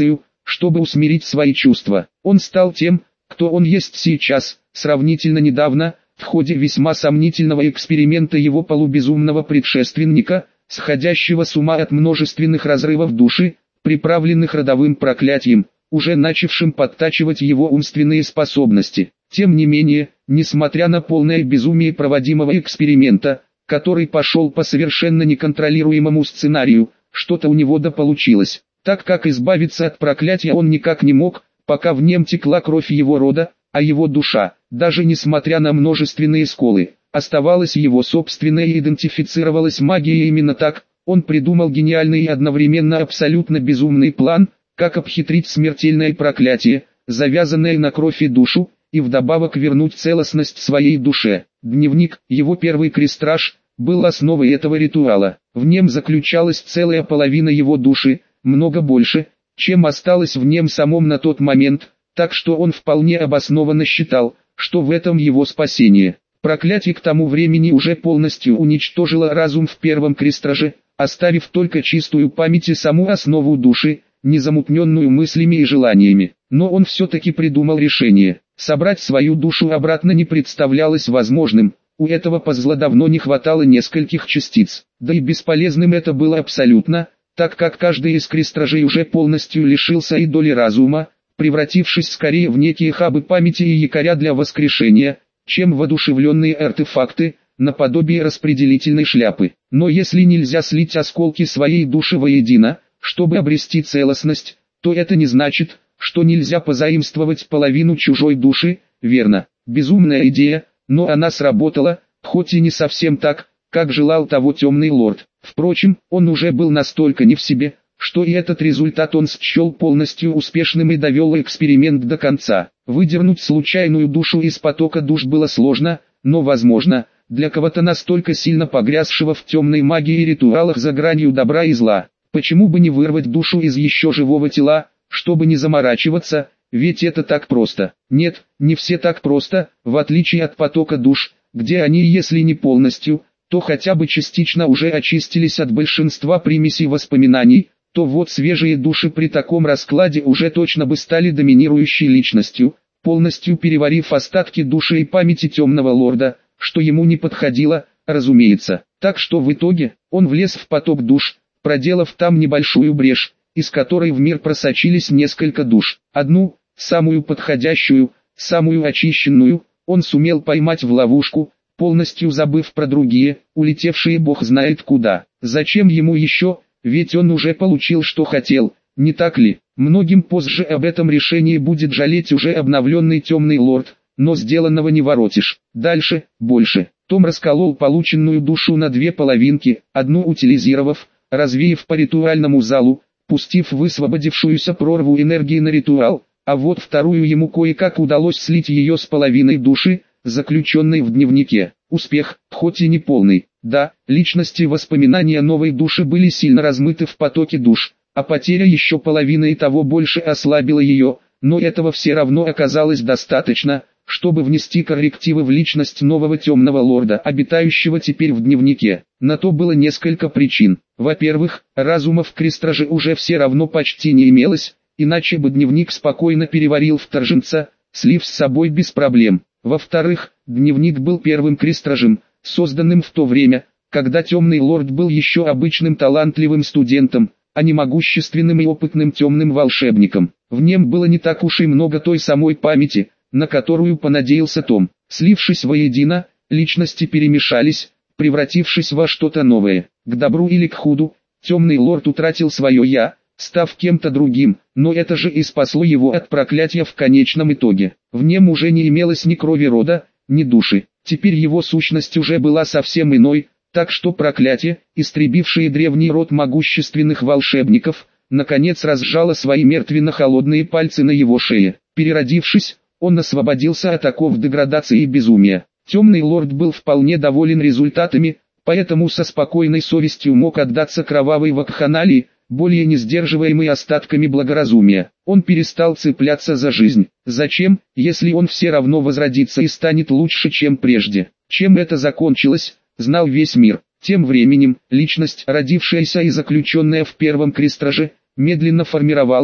чтобы усмирить свои чувства. Он стал тем, кто он есть сейчас, сравнительно недавно, в ходе весьма сомнительного эксперимента его полубезумного предшественника, сходящего с ума от множественных разрывов души, приправленных родовым проклятием, уже начавшим подтачивать его умственные способности. Тем не менее, несмотря на полное безумие проводимого эксперимента, который пошел по совершенно неконтролируемому сценарию, что-то у него да получилось, так как избавиться от проклятия он никак не мог, пока в нем текла кровь его рода, а его душа, даже несмотря на множественные сколы, оставалась его собственной и идентифицировалась магией именно так. Он придумал гениальный и одновременно абсолютно безумный план, как обхитрить смертельное проклятие, завязанное на кровь и душу, и вдобавок вернуть целостность своей душе. Дневник, его первый крестраж, был основой этого ритуала. В нем заключалась целая половина его души, много больше, чем осталось в нем самом на тот момент, так что он вполне обоснованно считал, что в этом его спасение. Проклятие к тому времени уже полностью уничтожило разум в первом крестраже, оставив только чистую память и саму основу души, незамутненную мыслями и желаниями. Но он все-таки придумал решение. Собрать свою душу обратно не представлялось возможным, у этого пазла давно не хватало нескольких частиц. Да и бесполезным это было абсолютно, так как каждый из крестражей уже полностью лишился и доли разума, превратившись скорее в некие хабы памяти и якоря для воскрешения, чем воодушевленные артефакты, наподобие распределительной шляпы. Но если нельзя слить осколки своей души воедино, чтобы обрести целостность, то это не значит, что нельзя позаимствовать половину чужой души, верно? Безумная идея, но она сработала, хоть и не совсем так, как желал того темный лорд. Впрочем, он уже был настолько не в себе, что и этот результат он счел полностью успешным и довел эксперимент до конца. Выдернуть случайную душу из потока душ было сложно, но возможно, для кого-то настолько сильно погрязшего в темной магии и ритуалах за гранью добра и зла. Почему бы не вырвать душу из еще живого тела, чтобы не заморачиваться, ведь это так просто. Нет, не все так просто, в отличие от потока душ, где они, если не полностью, то хотя бы частично уже очистились от большинства примесей воспоминаний, то вот свежие души при таком раскладе уже точно бы стали доминирующей личностью, полностью переварив остатки души и памяти темного лорда, что ему не подходило, разумеется. Так что в итоге, он влез в поток душ, проделав там небольшую брешь, из которой в мир просочились несколько душ. Одну, самую подходящую, самую очищенную, он сумел поймать в ловушку, полностью забыв про другие, улетевшие бог знает куда. Зачем ему еще, ведь он уже получил что хотел, не так ли? Многим позже об этом решении будет жалеть уже обновленный темный лорд, но сделанного не воротишь. Дальше, больше. Том расколол полученную душу на две половинки, одну утилизировав, развеяв по ритуальному залу, пустив высвободившуюся прорву энергии на ритуал, а вот вторую ему кое-как удалось слить ее с половиной души, заключенной в дневнике. Успех, хоть и не полный. Да, личности и воспоминания новой души были сильно размыты в потоке душ, а потеря еще половины и того больше ослабила ее, но этого все равно оказалось достаточно, чтобы внести коррективы в личность нового темного лорда, обитающего теперь в дневнике. На то было несколько причин. Во-первых, разума в крестраже уже все равно почти не имелось, иначе бы дневник спокойно переварил вторженца, слив с собой без проблем. Во-вторых, дневник был первым крестражем, созданным в то время, когда темный лорд был еще обычным талантливым студентом, а не могущественным и опытным темным волшебником. В нем было не так уж и много той самой памяти, на которую понадеялся Том. Слившись воедино, личности перемешались, превратившись во что-то новое. К добру или к худу, темный лорд утратил свое «я», став кем-то другим, но это же и спасло его от проклятия в конечном итоге. В нем уже не имелось ни крови рода, ни души. Теперь его сущность уже была совсем иной, так что проклятие, истребившее древний род могущественных волшебников, наконец разжало свои мертвенно-холодные пальцы на его шее. Переродившись, он освободился от оков деградации и безумия. Темный лорд был вполне доволен результатами, поэтому со спокойной совестью мог отдаться кровавой вакханалии, более не сдерживаемый остатками благоразумия. Он перестал цепляться за жизнь. Зачем, если он все равно возродится и станет лучше, чем прежде? Чем это закончилось, знал весь мир. Тем временем, личность, родившаяся и заключенная в первом крестраже, медленно формировалась,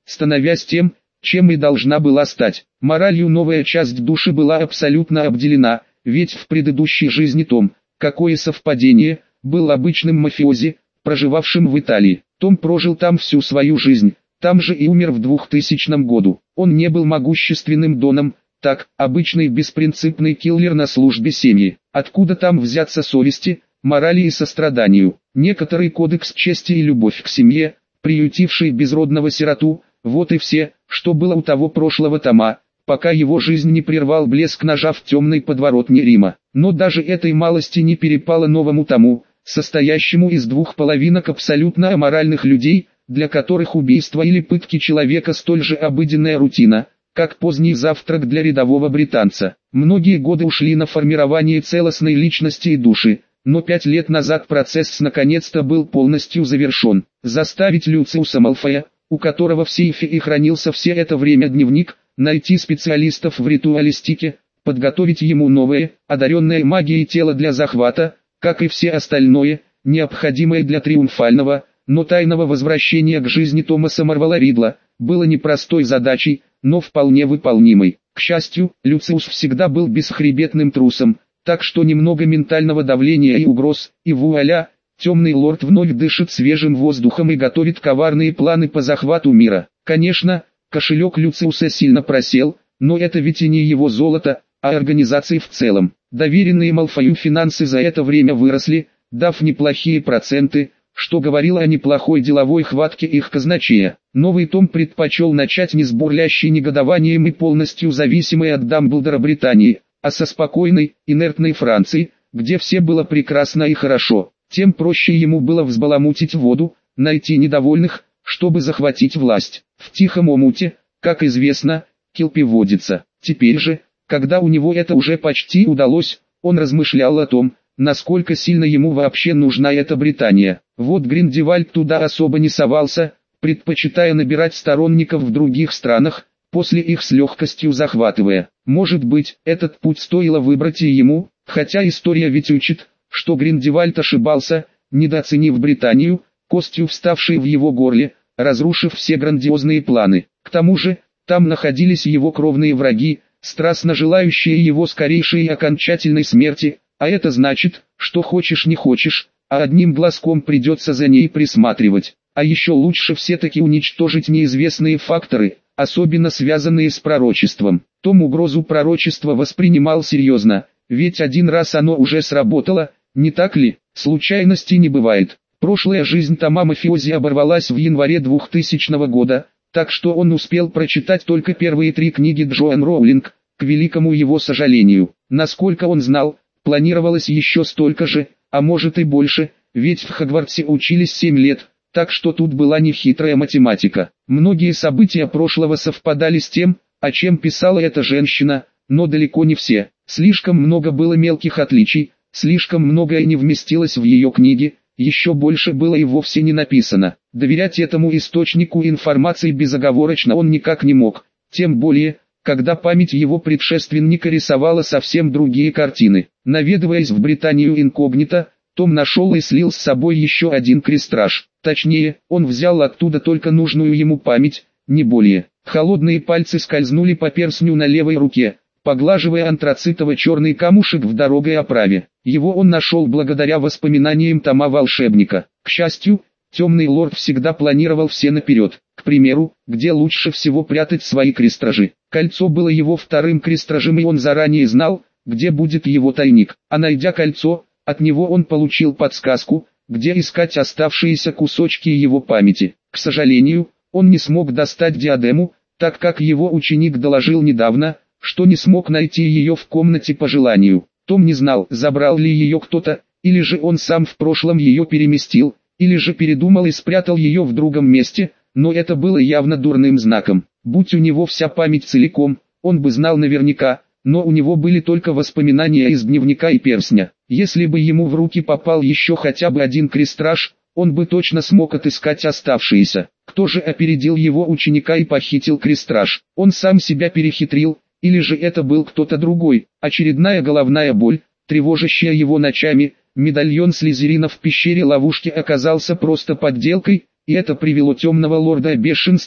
становясь тем, чем и должна была стать. Моралью новая часть души была абсолютно обделена, ведь в предыдущей жизни Том, какое совпадение, был обычным мафиози, проживавшим в Италии. Том прожил там всю свою жизнь, там же и умер в 2000 году. Он не был могущественным доном, так, обычный беспринципный киллер на службе семьи. Откуда там взяться совести, морали и состраданию? Некоторый кодекс чести и любовь к семье, приютивший безродного сироту, вот и все, что было у того прошлого Тома, пока его жизнь не прервал блеск ножа в темной подворотне Рима. Но даже этой малости не перепало новому Тому, состоящему из двух половинок абсолютно аморальных людей, для которых убийство или пытки человека столь же обыденная рутина, как поздний завтрак для рядового британца. Многие годы ушли на формирование целостной личности и души, но 5 лет назад процесс наконец-то был полностью завершен. Заставить Люциуса Малфоя, у которого в сейфе и хранился все это время дневник, найти специалистов в ритуалистике, подготовить ему новое, одаренное магией тело для захвата, как и все остальное, необходимое для триумфального, но тайного возвращения к жизни Томаса Марвела Ридла, было непростой задачей, но вполне выполнимой. К счастью, Люциус всегда был бесхребетным трусом, так что немного ментального давления и угроз, и вуаля, темный лорд вновь дышит свежим воздухом и готовит коварные планы по захвату мира. Конечно, кошелек Люциуса сильно просел, но это ведь и не его золото, а организации в целом. Доверенные Малфою финансы за это время выросли, дав неплохие проценты, что говорило о неплохой деловой хватке их казначея. Новый Том предпочел начать не с бурлящей негодованием и полностью зависимой от Дамблдора Британии, а со спокойной, инертной Франции, где все было прекрасно и хорошо. Тем проще ему было взбаламутить воду, найти недовольных, чтобы захватить власть. В тихом омуте, как известно, Килпи водится. Теперь же, когда у него это уже почти удалось, он размышлял о том, насколько сильно ему вообще нужна эта Британия. Вот Гриндевальд туда особо не совался, предпочитая набирать сторонников в других странах, после их с легкостью захватывая. Может быть, этот путь стоило выбрать и ему, хотя история ведь учит, что Гриндевальд ошибался, недооценив Британию, костью вставшей в его горле, разрушив все грандиозные планы. К тому же, там находились его кровные враги, страстно желающие его скорейшей и окончательной смерти, а это значит, что хочешь не хочешь, а одним глазком придется за ней присматривать. А еще лучше все-таки уничтожить неизвестные факторы, особенно связанные с пророчеством. Том угрозу пророчества воспринимал серьезно, ведь один раз оно уже сработало, не так ли? Случайностей не бывает. Прошлая жизнь Тома мафиози оборвалась в январе 2000 года, так что он успел прочитать только первые 3 книги Джоан Роулинг, к великому его сожалению. Насколько он знал, планировалось еще столько же, а может и больше, ведь в Хогвартсе учились 7 лет, так что тут была нехитрая математика. Многие события прошлого совпадали с тем, о чем писала эта женщина, но далеко не все. Слишком много было мелких отличий, слишком многое не вместилось в ее книги, еще больше было и вовсе не написано. Доверять этому источнику информации безоговорочно он никак не мог, тем более, когда память его предшественника рисовала совсем другие картины. Наведываясь в Британию инкогнито, Том нашел и слил с собой еще один крестраж. Точнее, он взял оттуда только нужную ему память, не более. Холодные пальцы скользнули по перстню на левой руке, поглаживая антрацитово-черный камушек в дорогой оправе. Его он нашел благодаря воспоминаниям Тома волшебника. К счастью, темный лорд всегда планировал все наперед. К примеру, где лучше всего прятать свои крестражи. Кольцо было его вторым крестражем, и он заранее знал, где будет его тайник. А найдя кольцо, от него он получил подсказку, где искать оставшиеся кусочки его памяти. К сожалению, он не смог достать диадему, так как его ученик доложил недавно, что не смог найти ее в комнате по желанию. Том не знал, забрал ли ее кто-то, или же он сам в прошлом ее переместил, или же передумал и спрятал ее в другом месте, но это было явно дурным знаком. Будь у него вся память целиком, он бы знал наверняка, но у него были только воспоминания из дневника и перстня. Если бы ему в руки попал еще хотя бы один крестраж, он бы точно смог отыскать оставшиеся. Кто же опередил его ученика и похитил крестраж? Он сам себя перехитрил, или же это был кто-то другой? Очередная головная боль, тревожащая его ночами, медальон Слизерина в пещере ловушки оказался просто подделкой, и это привело темного лорда в бешенство,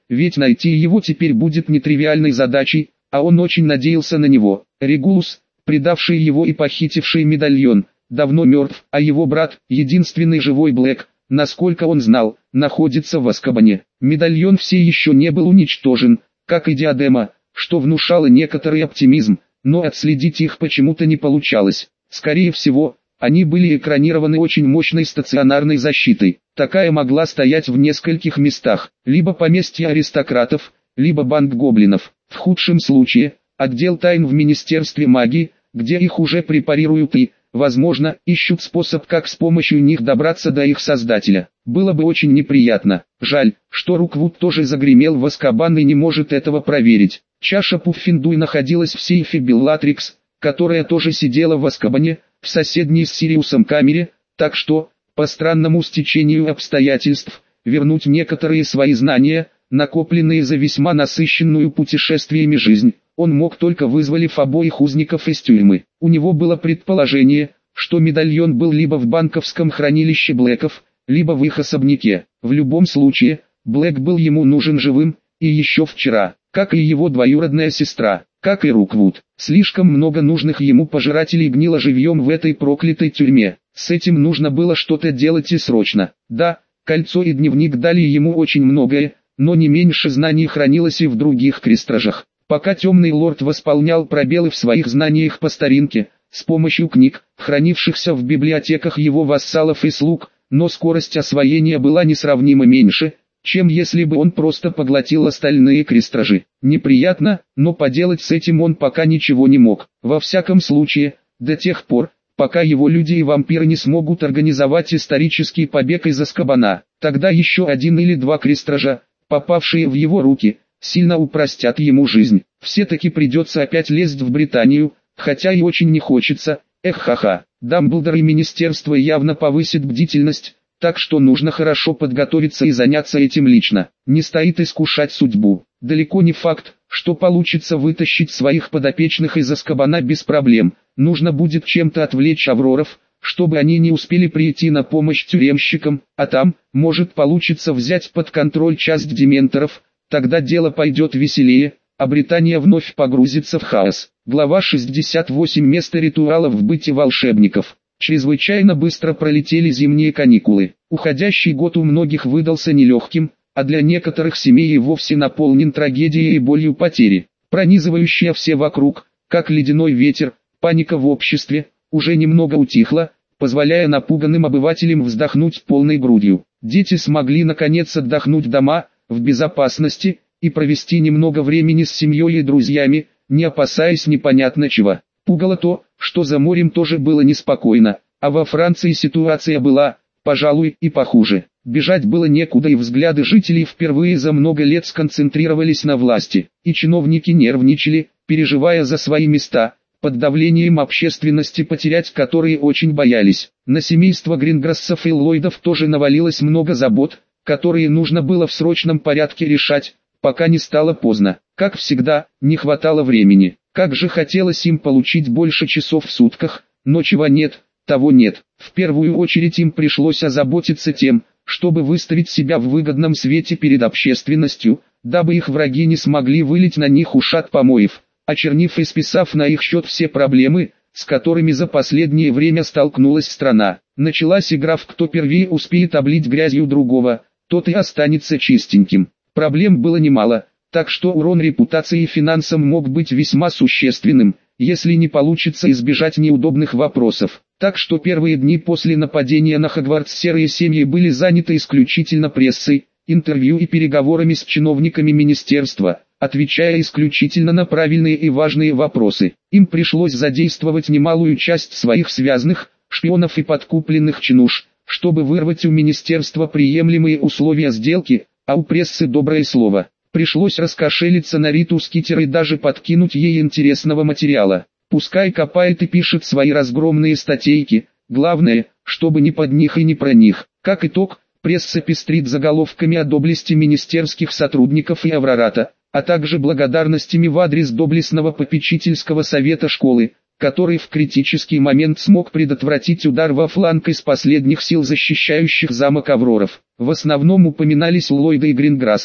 ведь найти его теперь будет нетривиальной задачей, а он очень надеялся на него. Регулус, предавший его и похитивший медальон, давно мертв, а его брат, единственный живой Блэк, насколько он знал, находится в Азкабане. Медальон все еще не был уничтожен, как и диадема, что внушало некоторый оптимизм, но отследить их почему-то не получалось. Скорее всего, они были экранированы очень мощной стационарной защитой. Такая могла стоять в нескольких местах, либо поместье аристократов, либо банк гоблинов. В худшем случае, отдел тайн в Министерстве магии, где их уже препарируют и, возможно, ищут способ, как с помощью них добраться до их создателя. Было бы очень неприятно. Жаль, что Руквуд тоже загремел в Азкабан и не может этого проверить. Чаша Пуффиндуй находилась в сейфе Беллатрикс, которая тоже сидела в Азкабане, в соседней с Сириусом камере, так что, по странному стечению обстоятельств, вернуть некоторые свои знания, накопленные за весьма насыщенную путешествиями жизнь, он мог только вызволив обоих узников из тюрьмы. У него было предположение, что медальон был либо в банковском хранилище Блэков, либо в их особняке. В любом случае, Блэк был ему нужен живым, и еще вчера, как и его двоюродная сестра, как и Руквуд. Слишком много нужных ему пожирателей гнило живьем в этой проклятой тюрьме. С этим нужно было что-то делать и срочно. Да, кольцо и дневник дали ему очень многое, но не меньше знаний хранилось и в других крестражах. Пока темный лорд восполнял пробелы в своих знаниях по старинке, с помощью книг, хранившихся в библиотеках его вассалов и слуг, но скорость освоения была несравнимо меньше, чем если бы он просто поглотил остальные крестражи. Неприятно, но поделать с этим он пока ничего не мог. Во всяком случае, до тех пор, пока его люди и вампиры не смогут организовать исторический побег из Азкабана. Тогда еще один или два крестража, попавшие в его руки, сильно упростят ему жизнь. Все-таки придется опять лезть в Британию, хотя и очень не хочется. Ха-ха. Дамблдор и министерство явно повысит бдительность, так что нужно хорошо подготовиться и заняться этим лично. Не стоит искушать судьбу. Далеко не факт, что получится вытащить своих подопечных из Азкабана без проблем. Нужно будет чем-то отвлечь Авроров, чтобы они не успели прийти на помощь тюремщикам, а там, может, получится взять под контроль часть дементоров. Тогда дело пойдет веселее, а Британия вновь погрузится в хаос. Глава 68. Место ритуалов в быте волшебников. Чрезвычайно быстро пролетели зимние каникулы. Уходящий год у многих выдался нелегким, а для некоторых семей и вовсе наполнен трагедией и болью потери. Пронизывающая все вокруг, как ледяной ветер, паника в обществе, уже немного утихла, позволяя напуганным обывателям вздохнуть полной грудью. Дети смогли наконец отдохнуть дома, в безопасности, и провести немного времени с семьей и друзьями, не опасаясь непонятно чего. Пугало то, что за морем тоже было неспокойно, а во Франции ситуация была, пожалуй, и похуже. Бежать было некуда, и взгляды жителей впервые за много лет сконцентрировались на власти, и чиновники нервничали, переживая за свои места, под давлением общественности, потерять которые очень боялись. На семейство Гринграссов и Ллойдов тоже навалилось много забот, которые нужно было в срочном порядке решать, пока не стало поздно. Как всегда, не хватало времени. Как же хотелось им получить больше часов в сутках, но чего нет, того нет. В первую очередь им пришлось озаботиться тем, чтобы выставить себя в выгодном свете перед общественностью, дабы их враги не смогли вылить на них ушат помоев, очернив и списав на их счет все проблемы, с которыми за последнее время столкнулась страна. Началась игра в кто первее успеет облить грязью другого, тот и останется чистеньким. Проблем было немало, так что урон репутации и финансам мог быть весьма существенным, если не получится избежать неудобных вопросов. Так что первые дни после нападения на Хогвартс серые семьи были заняты исключительно прессой, интервью и переговорами с чиновниками министерства, отвечая исключительно на правильные и важные вопросы. Им пришлось задействовать немалую часть своих связанных, шпионов и подкупленных чинуш, чтобы вырвать у министерства приемлемые условия сделки, а у прессы доброе слово. Пришлось раскошелиться на Риту Скитер и даже подкинуть ей интересного материала. Пускай копает и пишет свои разгромные статейки, главное, чтобы не под них и не про них. Как итог, пресса пестрит заголовками о доблести министерских сотрудников и Аврората, а также благодарностями в адрес доблестного попечительского совета школы, который в критический момент смог предотвратить удар во фланг из последних сил защищающих замок Авроров. В основном упоминались Ллойды и Гринграссы,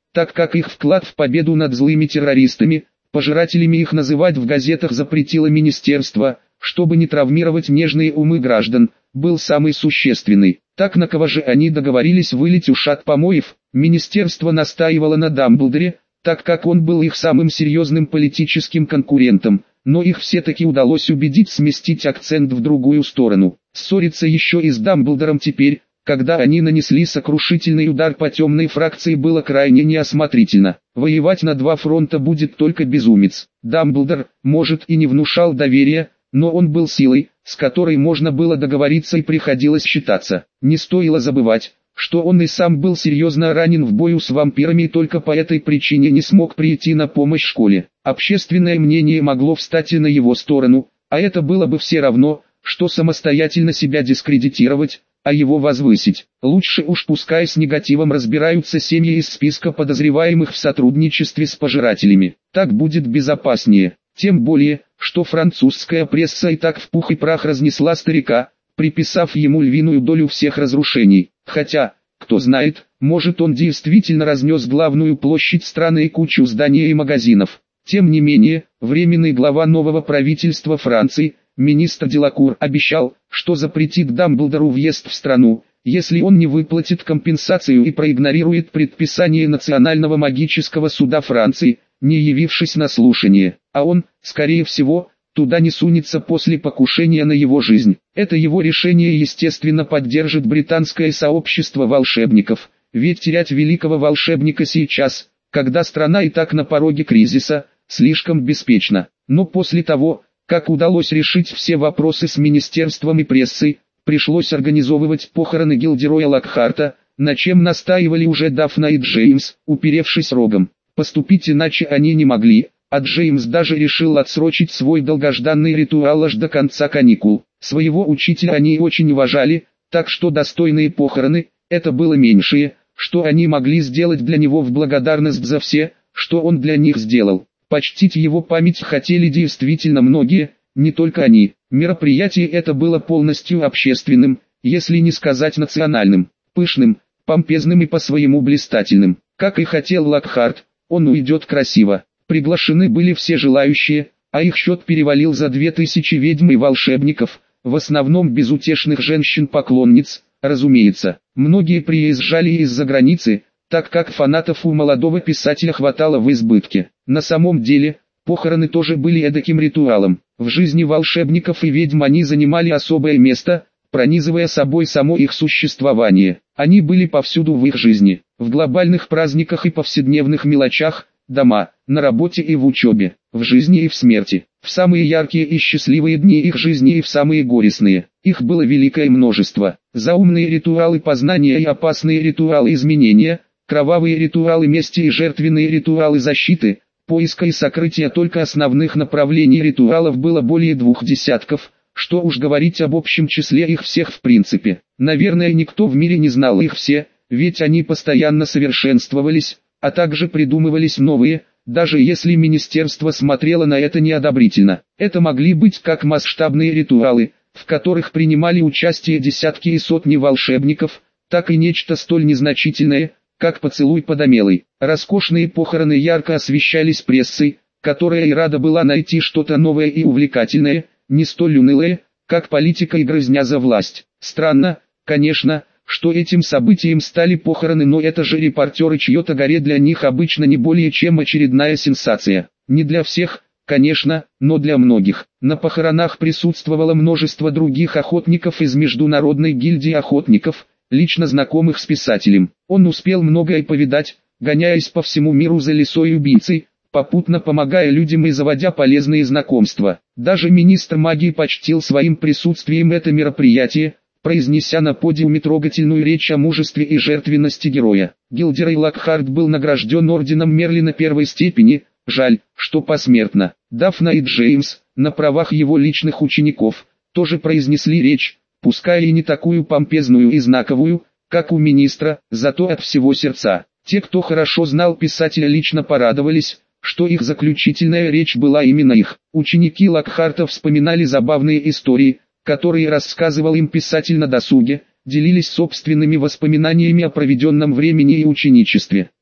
так как их вклад в победу над злыми террористами, пожирателями их называть в газетах запретило министерство, чтобы не травмировать нежные умы граждан, был самый существенный. Так на кого же они договорились вылить ушат помоев? Министерство настаивало на Дамблдоре, так как он был их самым серьезным политическим конкурентом, но их все-таки удалось убедить сместить акцент в другую сторону. Ссориться еще и с Дамблдором теперь, когда они нанесли сокрушительный удар по темной фракции, было крайне неосмотрительно. Воевать на два фронта будет только безумец. Дамблдор, может, и не внушал доверия, но он был силой, с которой можно было договориться и приходилось считаться. Не стоило забывать, что он и сам был серьезно ранен в бою с вампирами и только по этой причине не смог прийти на помощь школе. Общественное мнение могло встать и на его сторону, а это было бы все равно, что самостоятельно себя дискредитировать, а его возвысить. Лучше уж пускай с негативом разбираются семьи из списка подозреваемых в сотрудничестве с пожирателями. Так будет безопаснее. Тем более, что французская пресса и так в пух и прах разнесла старика, приписав ему львиную долю всех разрушений. Хотя, кто знает, может он действительно разнес главную площадь страны и кучу зданий и магазинов. Тем не менее, временный глава нового правительства Франции, министр Делакур, обещал, что запретит Дамблдору въезд в страну, если он не выплатит компенсацию и проигнорирует предписание Национального магического суда Франции, не явившись на слушание, а он, скорее всего, туда не сунется после покушения на его жизнь. Это его решение естественно поддержит британское сообщество волшебников, ведь терять великого волшебника сейчас, когда страна и так на пороге кризиса, слишком беспечно. Но после того, как удалось решить все вопросы с министерством и прессой, пришлось организовывать похороны Гилдероя Локхарта, на чем настаивали уже Дафна и Джеймс, уперевшись рогом. Поступить иначе они не могли, а Джеймс даже решил отсрочить свой долгожданный ритуал аж до конца каникул. Своего учителя они очень уважали, так что достойные похороны – это было меньшее, что они могли сделать для него в благодарность за все, что он для них сделал. Почтить его память хотели действительно многие, не только они. Мероприятие это было полностью общественным, если не сказать национальным, пышным, помпезным и по-своему блистательным. Как и хотел Локхарт, он уйдет красиво. Приглашены были все желающие, а их счет перевалил за 2000 ведьм и волшебников, в основном безутешных женщин-поклонниц, разумеется. Многие приезжали из-за границы, так как фанатов у молодого писателя хватало в избытке. На самом деле, похороны тоже были эдаким ритуалом. В жизни волшебников и ведьм они занимали особое место, пронизывая собой само их существование. Они были повсюду в их жизни, в глобальных праздниках и повседневных мелочах, дома, на работе и в учебе, в жизни и в смерти, в самые яркие и счастливые дни их жизни и в самые горестные. Их было великое множество. Заумные ритуалы познания и опасные ритуалы изменения, кровавые ритуалы мести и жертвенные ритуалы защиты, поиска и сокрытия. Только основных направлений ритуалов было более 20, что уж говорить об общем числе их всех в принципе. Наверное, никто в мире не знал их все, ведь они постоянно совершенствовались, а также придумывались новые, даже если министерство смотрело на это неодобрительно. Это могли быть как масштабные ритуалы, в которых принимали участие десятки и сотни волшебников, так и нечто столь незначительное, как поцелуй подомелый. Роскошные похороны ярко освещались прессой, которая и рада была найти что-то новое и увлекательное, не столь унылое, как политика и грызня за власть. Странно, конечно, что этим событием стали похороны, но это же репортеры чье-то горе, для них обычно не более чем очередная сенсация. Не для всех, конечно, но для многих. На похоронах присутствовало множество других охотников из Международной гильдии охотников, лично знакомых с писателем. Он успел многое повидать, гоняясь по всему миру за лисой убийцей, попутно помогая людям и заводя полезные знакомства. Даже министр магии почтил своим присутствием это мероприятие, произнеся на подиуме трогательную речь о мужестве и жертвенности героя. Гилдерой Локхарт был награжден орденом Мерлина первой степени, жаль, что посмертно. Дафна и Джеймс, на правах его личных учеников, тоже произнесли речь, пускай и не такую помпезную и знаковую, как у министра, зато от всего сердца. Те, кто хорошо знал писателя, лично порадовались, что их заключительная речь была именно их. Ученики Локхарта вспоминали забавные истории, которые рассказывал им писатель на досуге, делились собственными воспоминаниями о проведенном времени и ученичестве.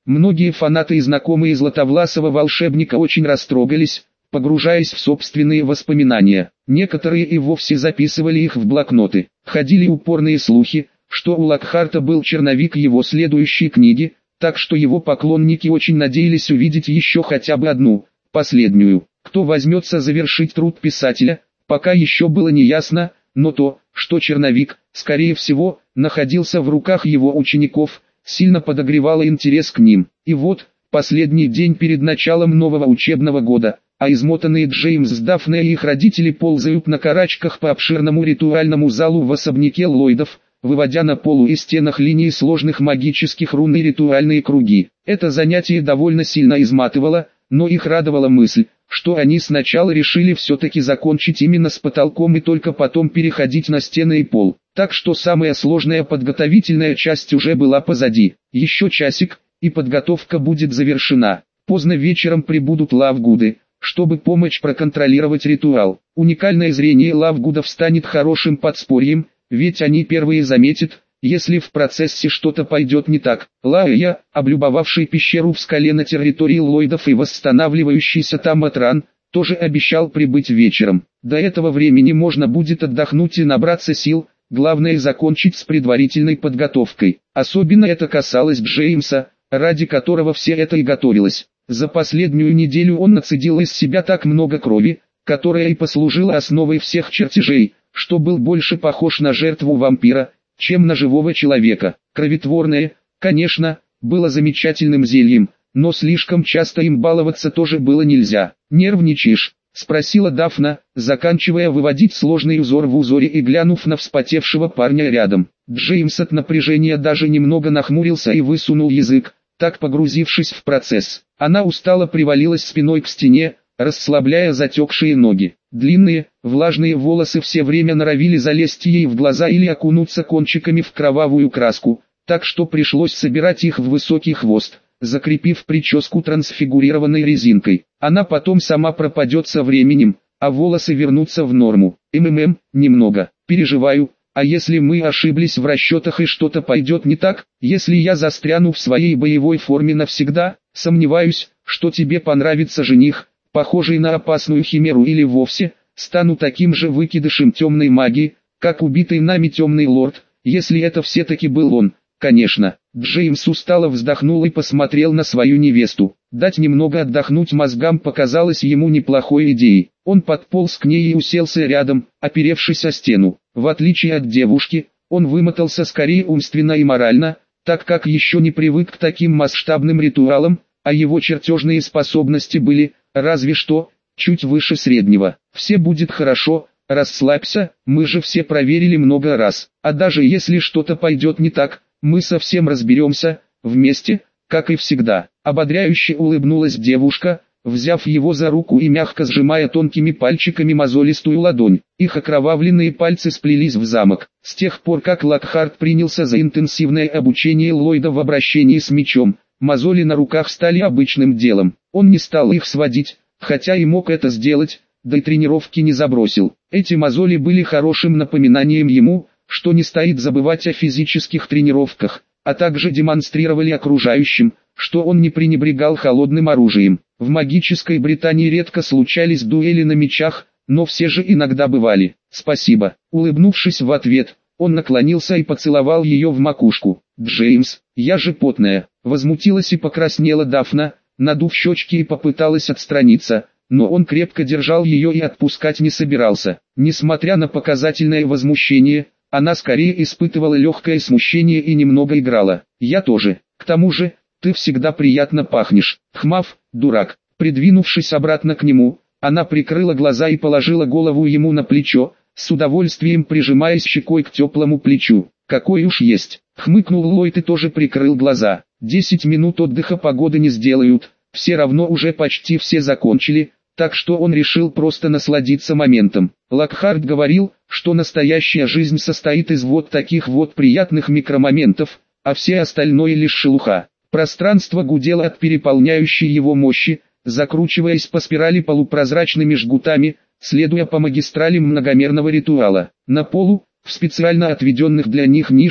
Многие фанаты и знакомые златовласого волшебника очень растрогались, погружаясь в собственные воспоминания. Некоторые и вовсе записывали их в блокноты. Ходили упорные слухи, что у Локхарта был черновик его следующей книги, так что его поклонники очень надеялись увидеть еще хотя бы одну, последнюю. Кто возьмется завершить труд писателя, пока еще было неясно, но то, что черновик, скорее всего, находился в руках его учеников, сильно подогревало интерес к ним. И вот, последний день перед началом нового учебного года, а измотанные Джеймс с Дафной и их родители ползают на карачках по обширному ритуальному залу в особняке Ллойдов, выводя на полу и стенах линии сложных магических рун и ритуальные круги. Это занятие довольно сильно изматывало, но их радовала мысль, что они сначала решили все-таки закончить именно с потолком и только потом переходить на стены и пол. Так что самая сложная подготовительная часть уже была позади. Еще часик, и подготовка будет завершена. Поздно вечером прибудут Лавгуды, чтобы помочь проконтролировать ритуал. Уникальное зрение Лавгудов станет хорошим подспорьем, ведь они первые заметят, если в процессе что-то пойдет не так. Лаия, облюбовавший пещеру в скале на территории Ллойдов и восстанавливающийся там от ран, тоже обещал прибыть вечером. До этого времени можно будет отдохнуть и набраться сил, главное закончить с предварительной подготовкой. Особенно это касалось Джеймса, ради которого все это и готовилось. За последнюю неделю он нацедил из себя так много крови, которая и послужила основой всех чертежей, что был больше похож на жертву вампира, чем на живого человека. Кровотворное, конечно, было замечательным зельем, но слишком часто им баловаться тоже было нельзя. «Нервничаешь?» — спросила Дафна, заканчивая выводить сложный узор в узоре и глянув на вспотевшего парня рядом. Джеймс от напряжения даже немного нахмурился и высунул язык, так погрузившись в процесс. Она устало привалилась спиной к стене, расслабляя затекшие ноги. Длинные, влажные волосы все время норовили залезть ей в глаза или окунуться кончиками в кровавую краску, так что пришлось собирать их в высокий хвост, закрепив прическу трансфигурированной резинкой. Она потом сама пропадет со временем, а волосы вернутся в норму. Немного. Переживаю. А если мы ошиблись в расчетах и что-то пойдет не так, если я застряну в своей боевой форме навсегда, сомневаюсь, что тебе понравится жених, похожий на опасную химеру, или вовсе стану таким же выкидышем темной магии, как убитый нами темный лорд, если это все-таки был он, конечно. Джеймс устало вздохнул и посмотрел на свою невесту. Дать немного отдохнуть мозгам показалось ему неплохой идеей. Он подполз к ней и уселся рядом, оперевшись о стену. В отличие от девушки, он вымотался скорее умственно и морально, так как еще не привык к таким масштабным ритуалам, а его чертежные способности были, разве что, чуть выше среднего. «Все будет хорошо, расслабься, мы же все проверили много раз, а даже если что-то пойдет не так, мы совсем разберемся, вместе, как и всегда». Ободряюще улыбнулась девушка, взяв его за руку и мягко сжимая тонкими пальчиками мозолистую ладонь. Их окровавленные пальцы сплелись в замок. С тех пор, как Локхарт принялся за интенсивное обучение Ллойда в обращении с мечом, мозоли на руках стали обычным делом. Он не стал их сводить, хотя и мог это сделать, да и тренировки не забросил. Эти мозоли были хорошим напоминанием ему, что не стоит забывать о физических тренировках, а также демонстрировали окружающим, что он не пренебрегал холодным оружием. В магической Британии редко случались дуэли на мечах, но все же иногда бывали. «Спасибо». Улыбнувшись в ответ, он наклонился и поцеловал ее в макушку. «Джеймс, я же потная», — возмутилась и покраснела Дафна, надув щечки и попыталась отстраниться, но он крепко держал ее и отпускать не собирался. Несмотря на показательное возмущение, она скорее испытывала легкое смущение и немного играла. «Я тоже. К тому же, ты всегда приятно пахнешь». Хмав, дурак. Придвинувшись обратно к нему, она прикрыла глаза и положила голову ему на плечо, с удовольствием прижимаясь щекой к теплому плечу. «Какой уж есть», — хмыкнул Ллойд и тоже прикрыл глаза. 10 минут отдыха погоды не сделают, все равно уже почти все закончили, так что он решил просто насладиться моментом. Локхарт говорил, что настоящая жизнь состоит из вот таких вот приятных микромоментов, а все остальное лишь шелуха. Пространство гудело от переполняющей его мощи, закручиваясь по спирали полупрозрачными жгутами, следуя по магистралям многомерного ритуала. На полу, в специально отведенных для них нишах,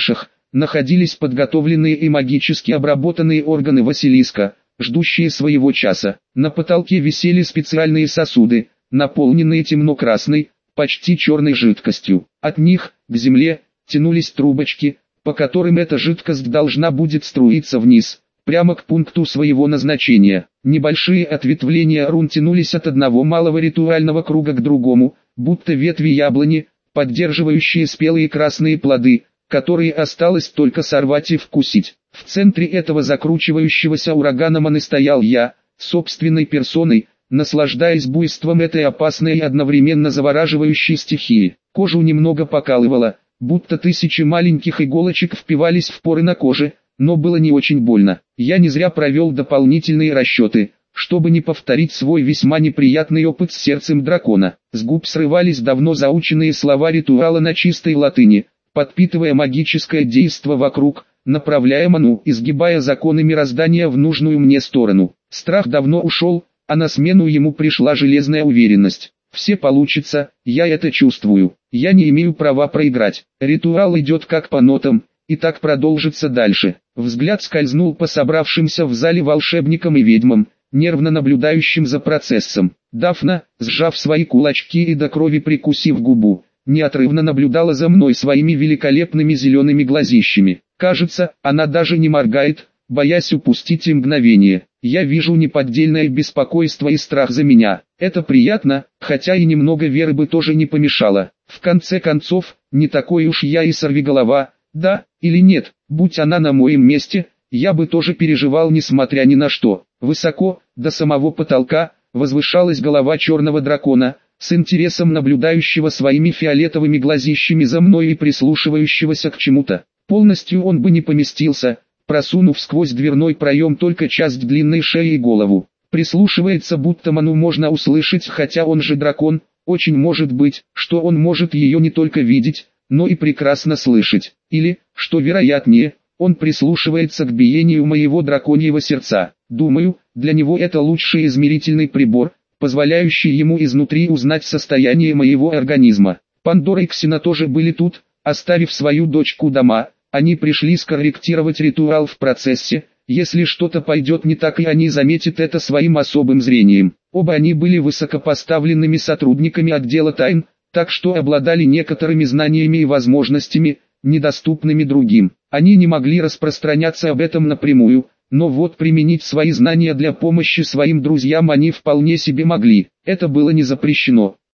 находились подготовленные и магически обработанные органы Василиска, ждущие своего часа. На потолке висели специальные сосуды, наполненные темно-красной, почти черной жидкостью. От них, к земле, тянулись трубочки, по которым эта жидкость должна будет струиться вниз, прямо к пункту своего назначения. Небольшие ответвления рун тянулись от одного малого ритуального круга к другому, будто ветви яблони, поддерживающие спелые красные плоды, которые осталось только сорвать и вкусить. В центре этого закручивающегося ураганом и стоял я, собственной персоной, наслаждаясь буйством этой опасной и одновременно завораживающей стихии. Кожу немного покалывало, будто тысячи маленьких иголочек впивались в поры на коже, но было не очень больно. Я не зря провел дополнительные расчеты, чтобы не повторить свой весьма неприятный опыт с сердцем дракона. С губ срывались давно заученные слова ритуала на чистой латыни, подпитывая магическое действо вокруг, направляя ману, изгибая законы мироздания в нужную мне сторону. Страх давно ушел, а на смену ему пришла железная уверенность. Все получится, я это чувствую. Я не имею права проиграть. Ритуал идет как по нотам, и так продолжится дальше. Взгляд скользнул по собравшимся в зале волшебникам и ведьмам, нервно наблюдающим за процессом. Дафна, сжав свои кулачки и до крови прикусив губу, неотрывно наблюдала за мной своими великолепными зелеными глазищами. Кажется, она даже не моргает, боясь упустить и мгновение. Я вижу неподдельное беспокойство и страх за меня. Это приятно, хотя и немного веры бы тоже не помешало. В конце концов, не такой уж я и сорвиголова, да, или нет, будь она на моем месте, я бы тоже переживал несмотря ни на что. Высоко, до самого потолка, возвышалась голова черного дракона, с интересом наблюдающего своими фиолетовыми глазищами за мной и прислушивающегося к чему-то. Полностью он бы не поместился, просунув сквозь дверной проем только часть длинной шеи и голову. Прислушивается, будто ману можно услышать, хотя он же дракон, очень может быть, что он может ее не только видеть, но и прекрасно слышать. Или, что вероятнее, он прислушивается к биению моего драконьего сердца. Думаю, для него это лучший измерительный прибор, позволяющий ему изнутри узнать состояние моего организма. Пандора и Ксена тоже были тут, оставив свою дочку дома. Они пришли скорректировать ритуал в процессе. Если что-то пойдет не так, и они заметят это своим особым зрением. Оба они были высокопоставленными сотрудниками отдела тайн, так что обладали некоторыми знаниями и возможностями, недоступными другим. Они не могли распространяться об этом напрямую, но вот применить свои знания для помощи своим друзьям они вполне себе могли. Это было не запрещено.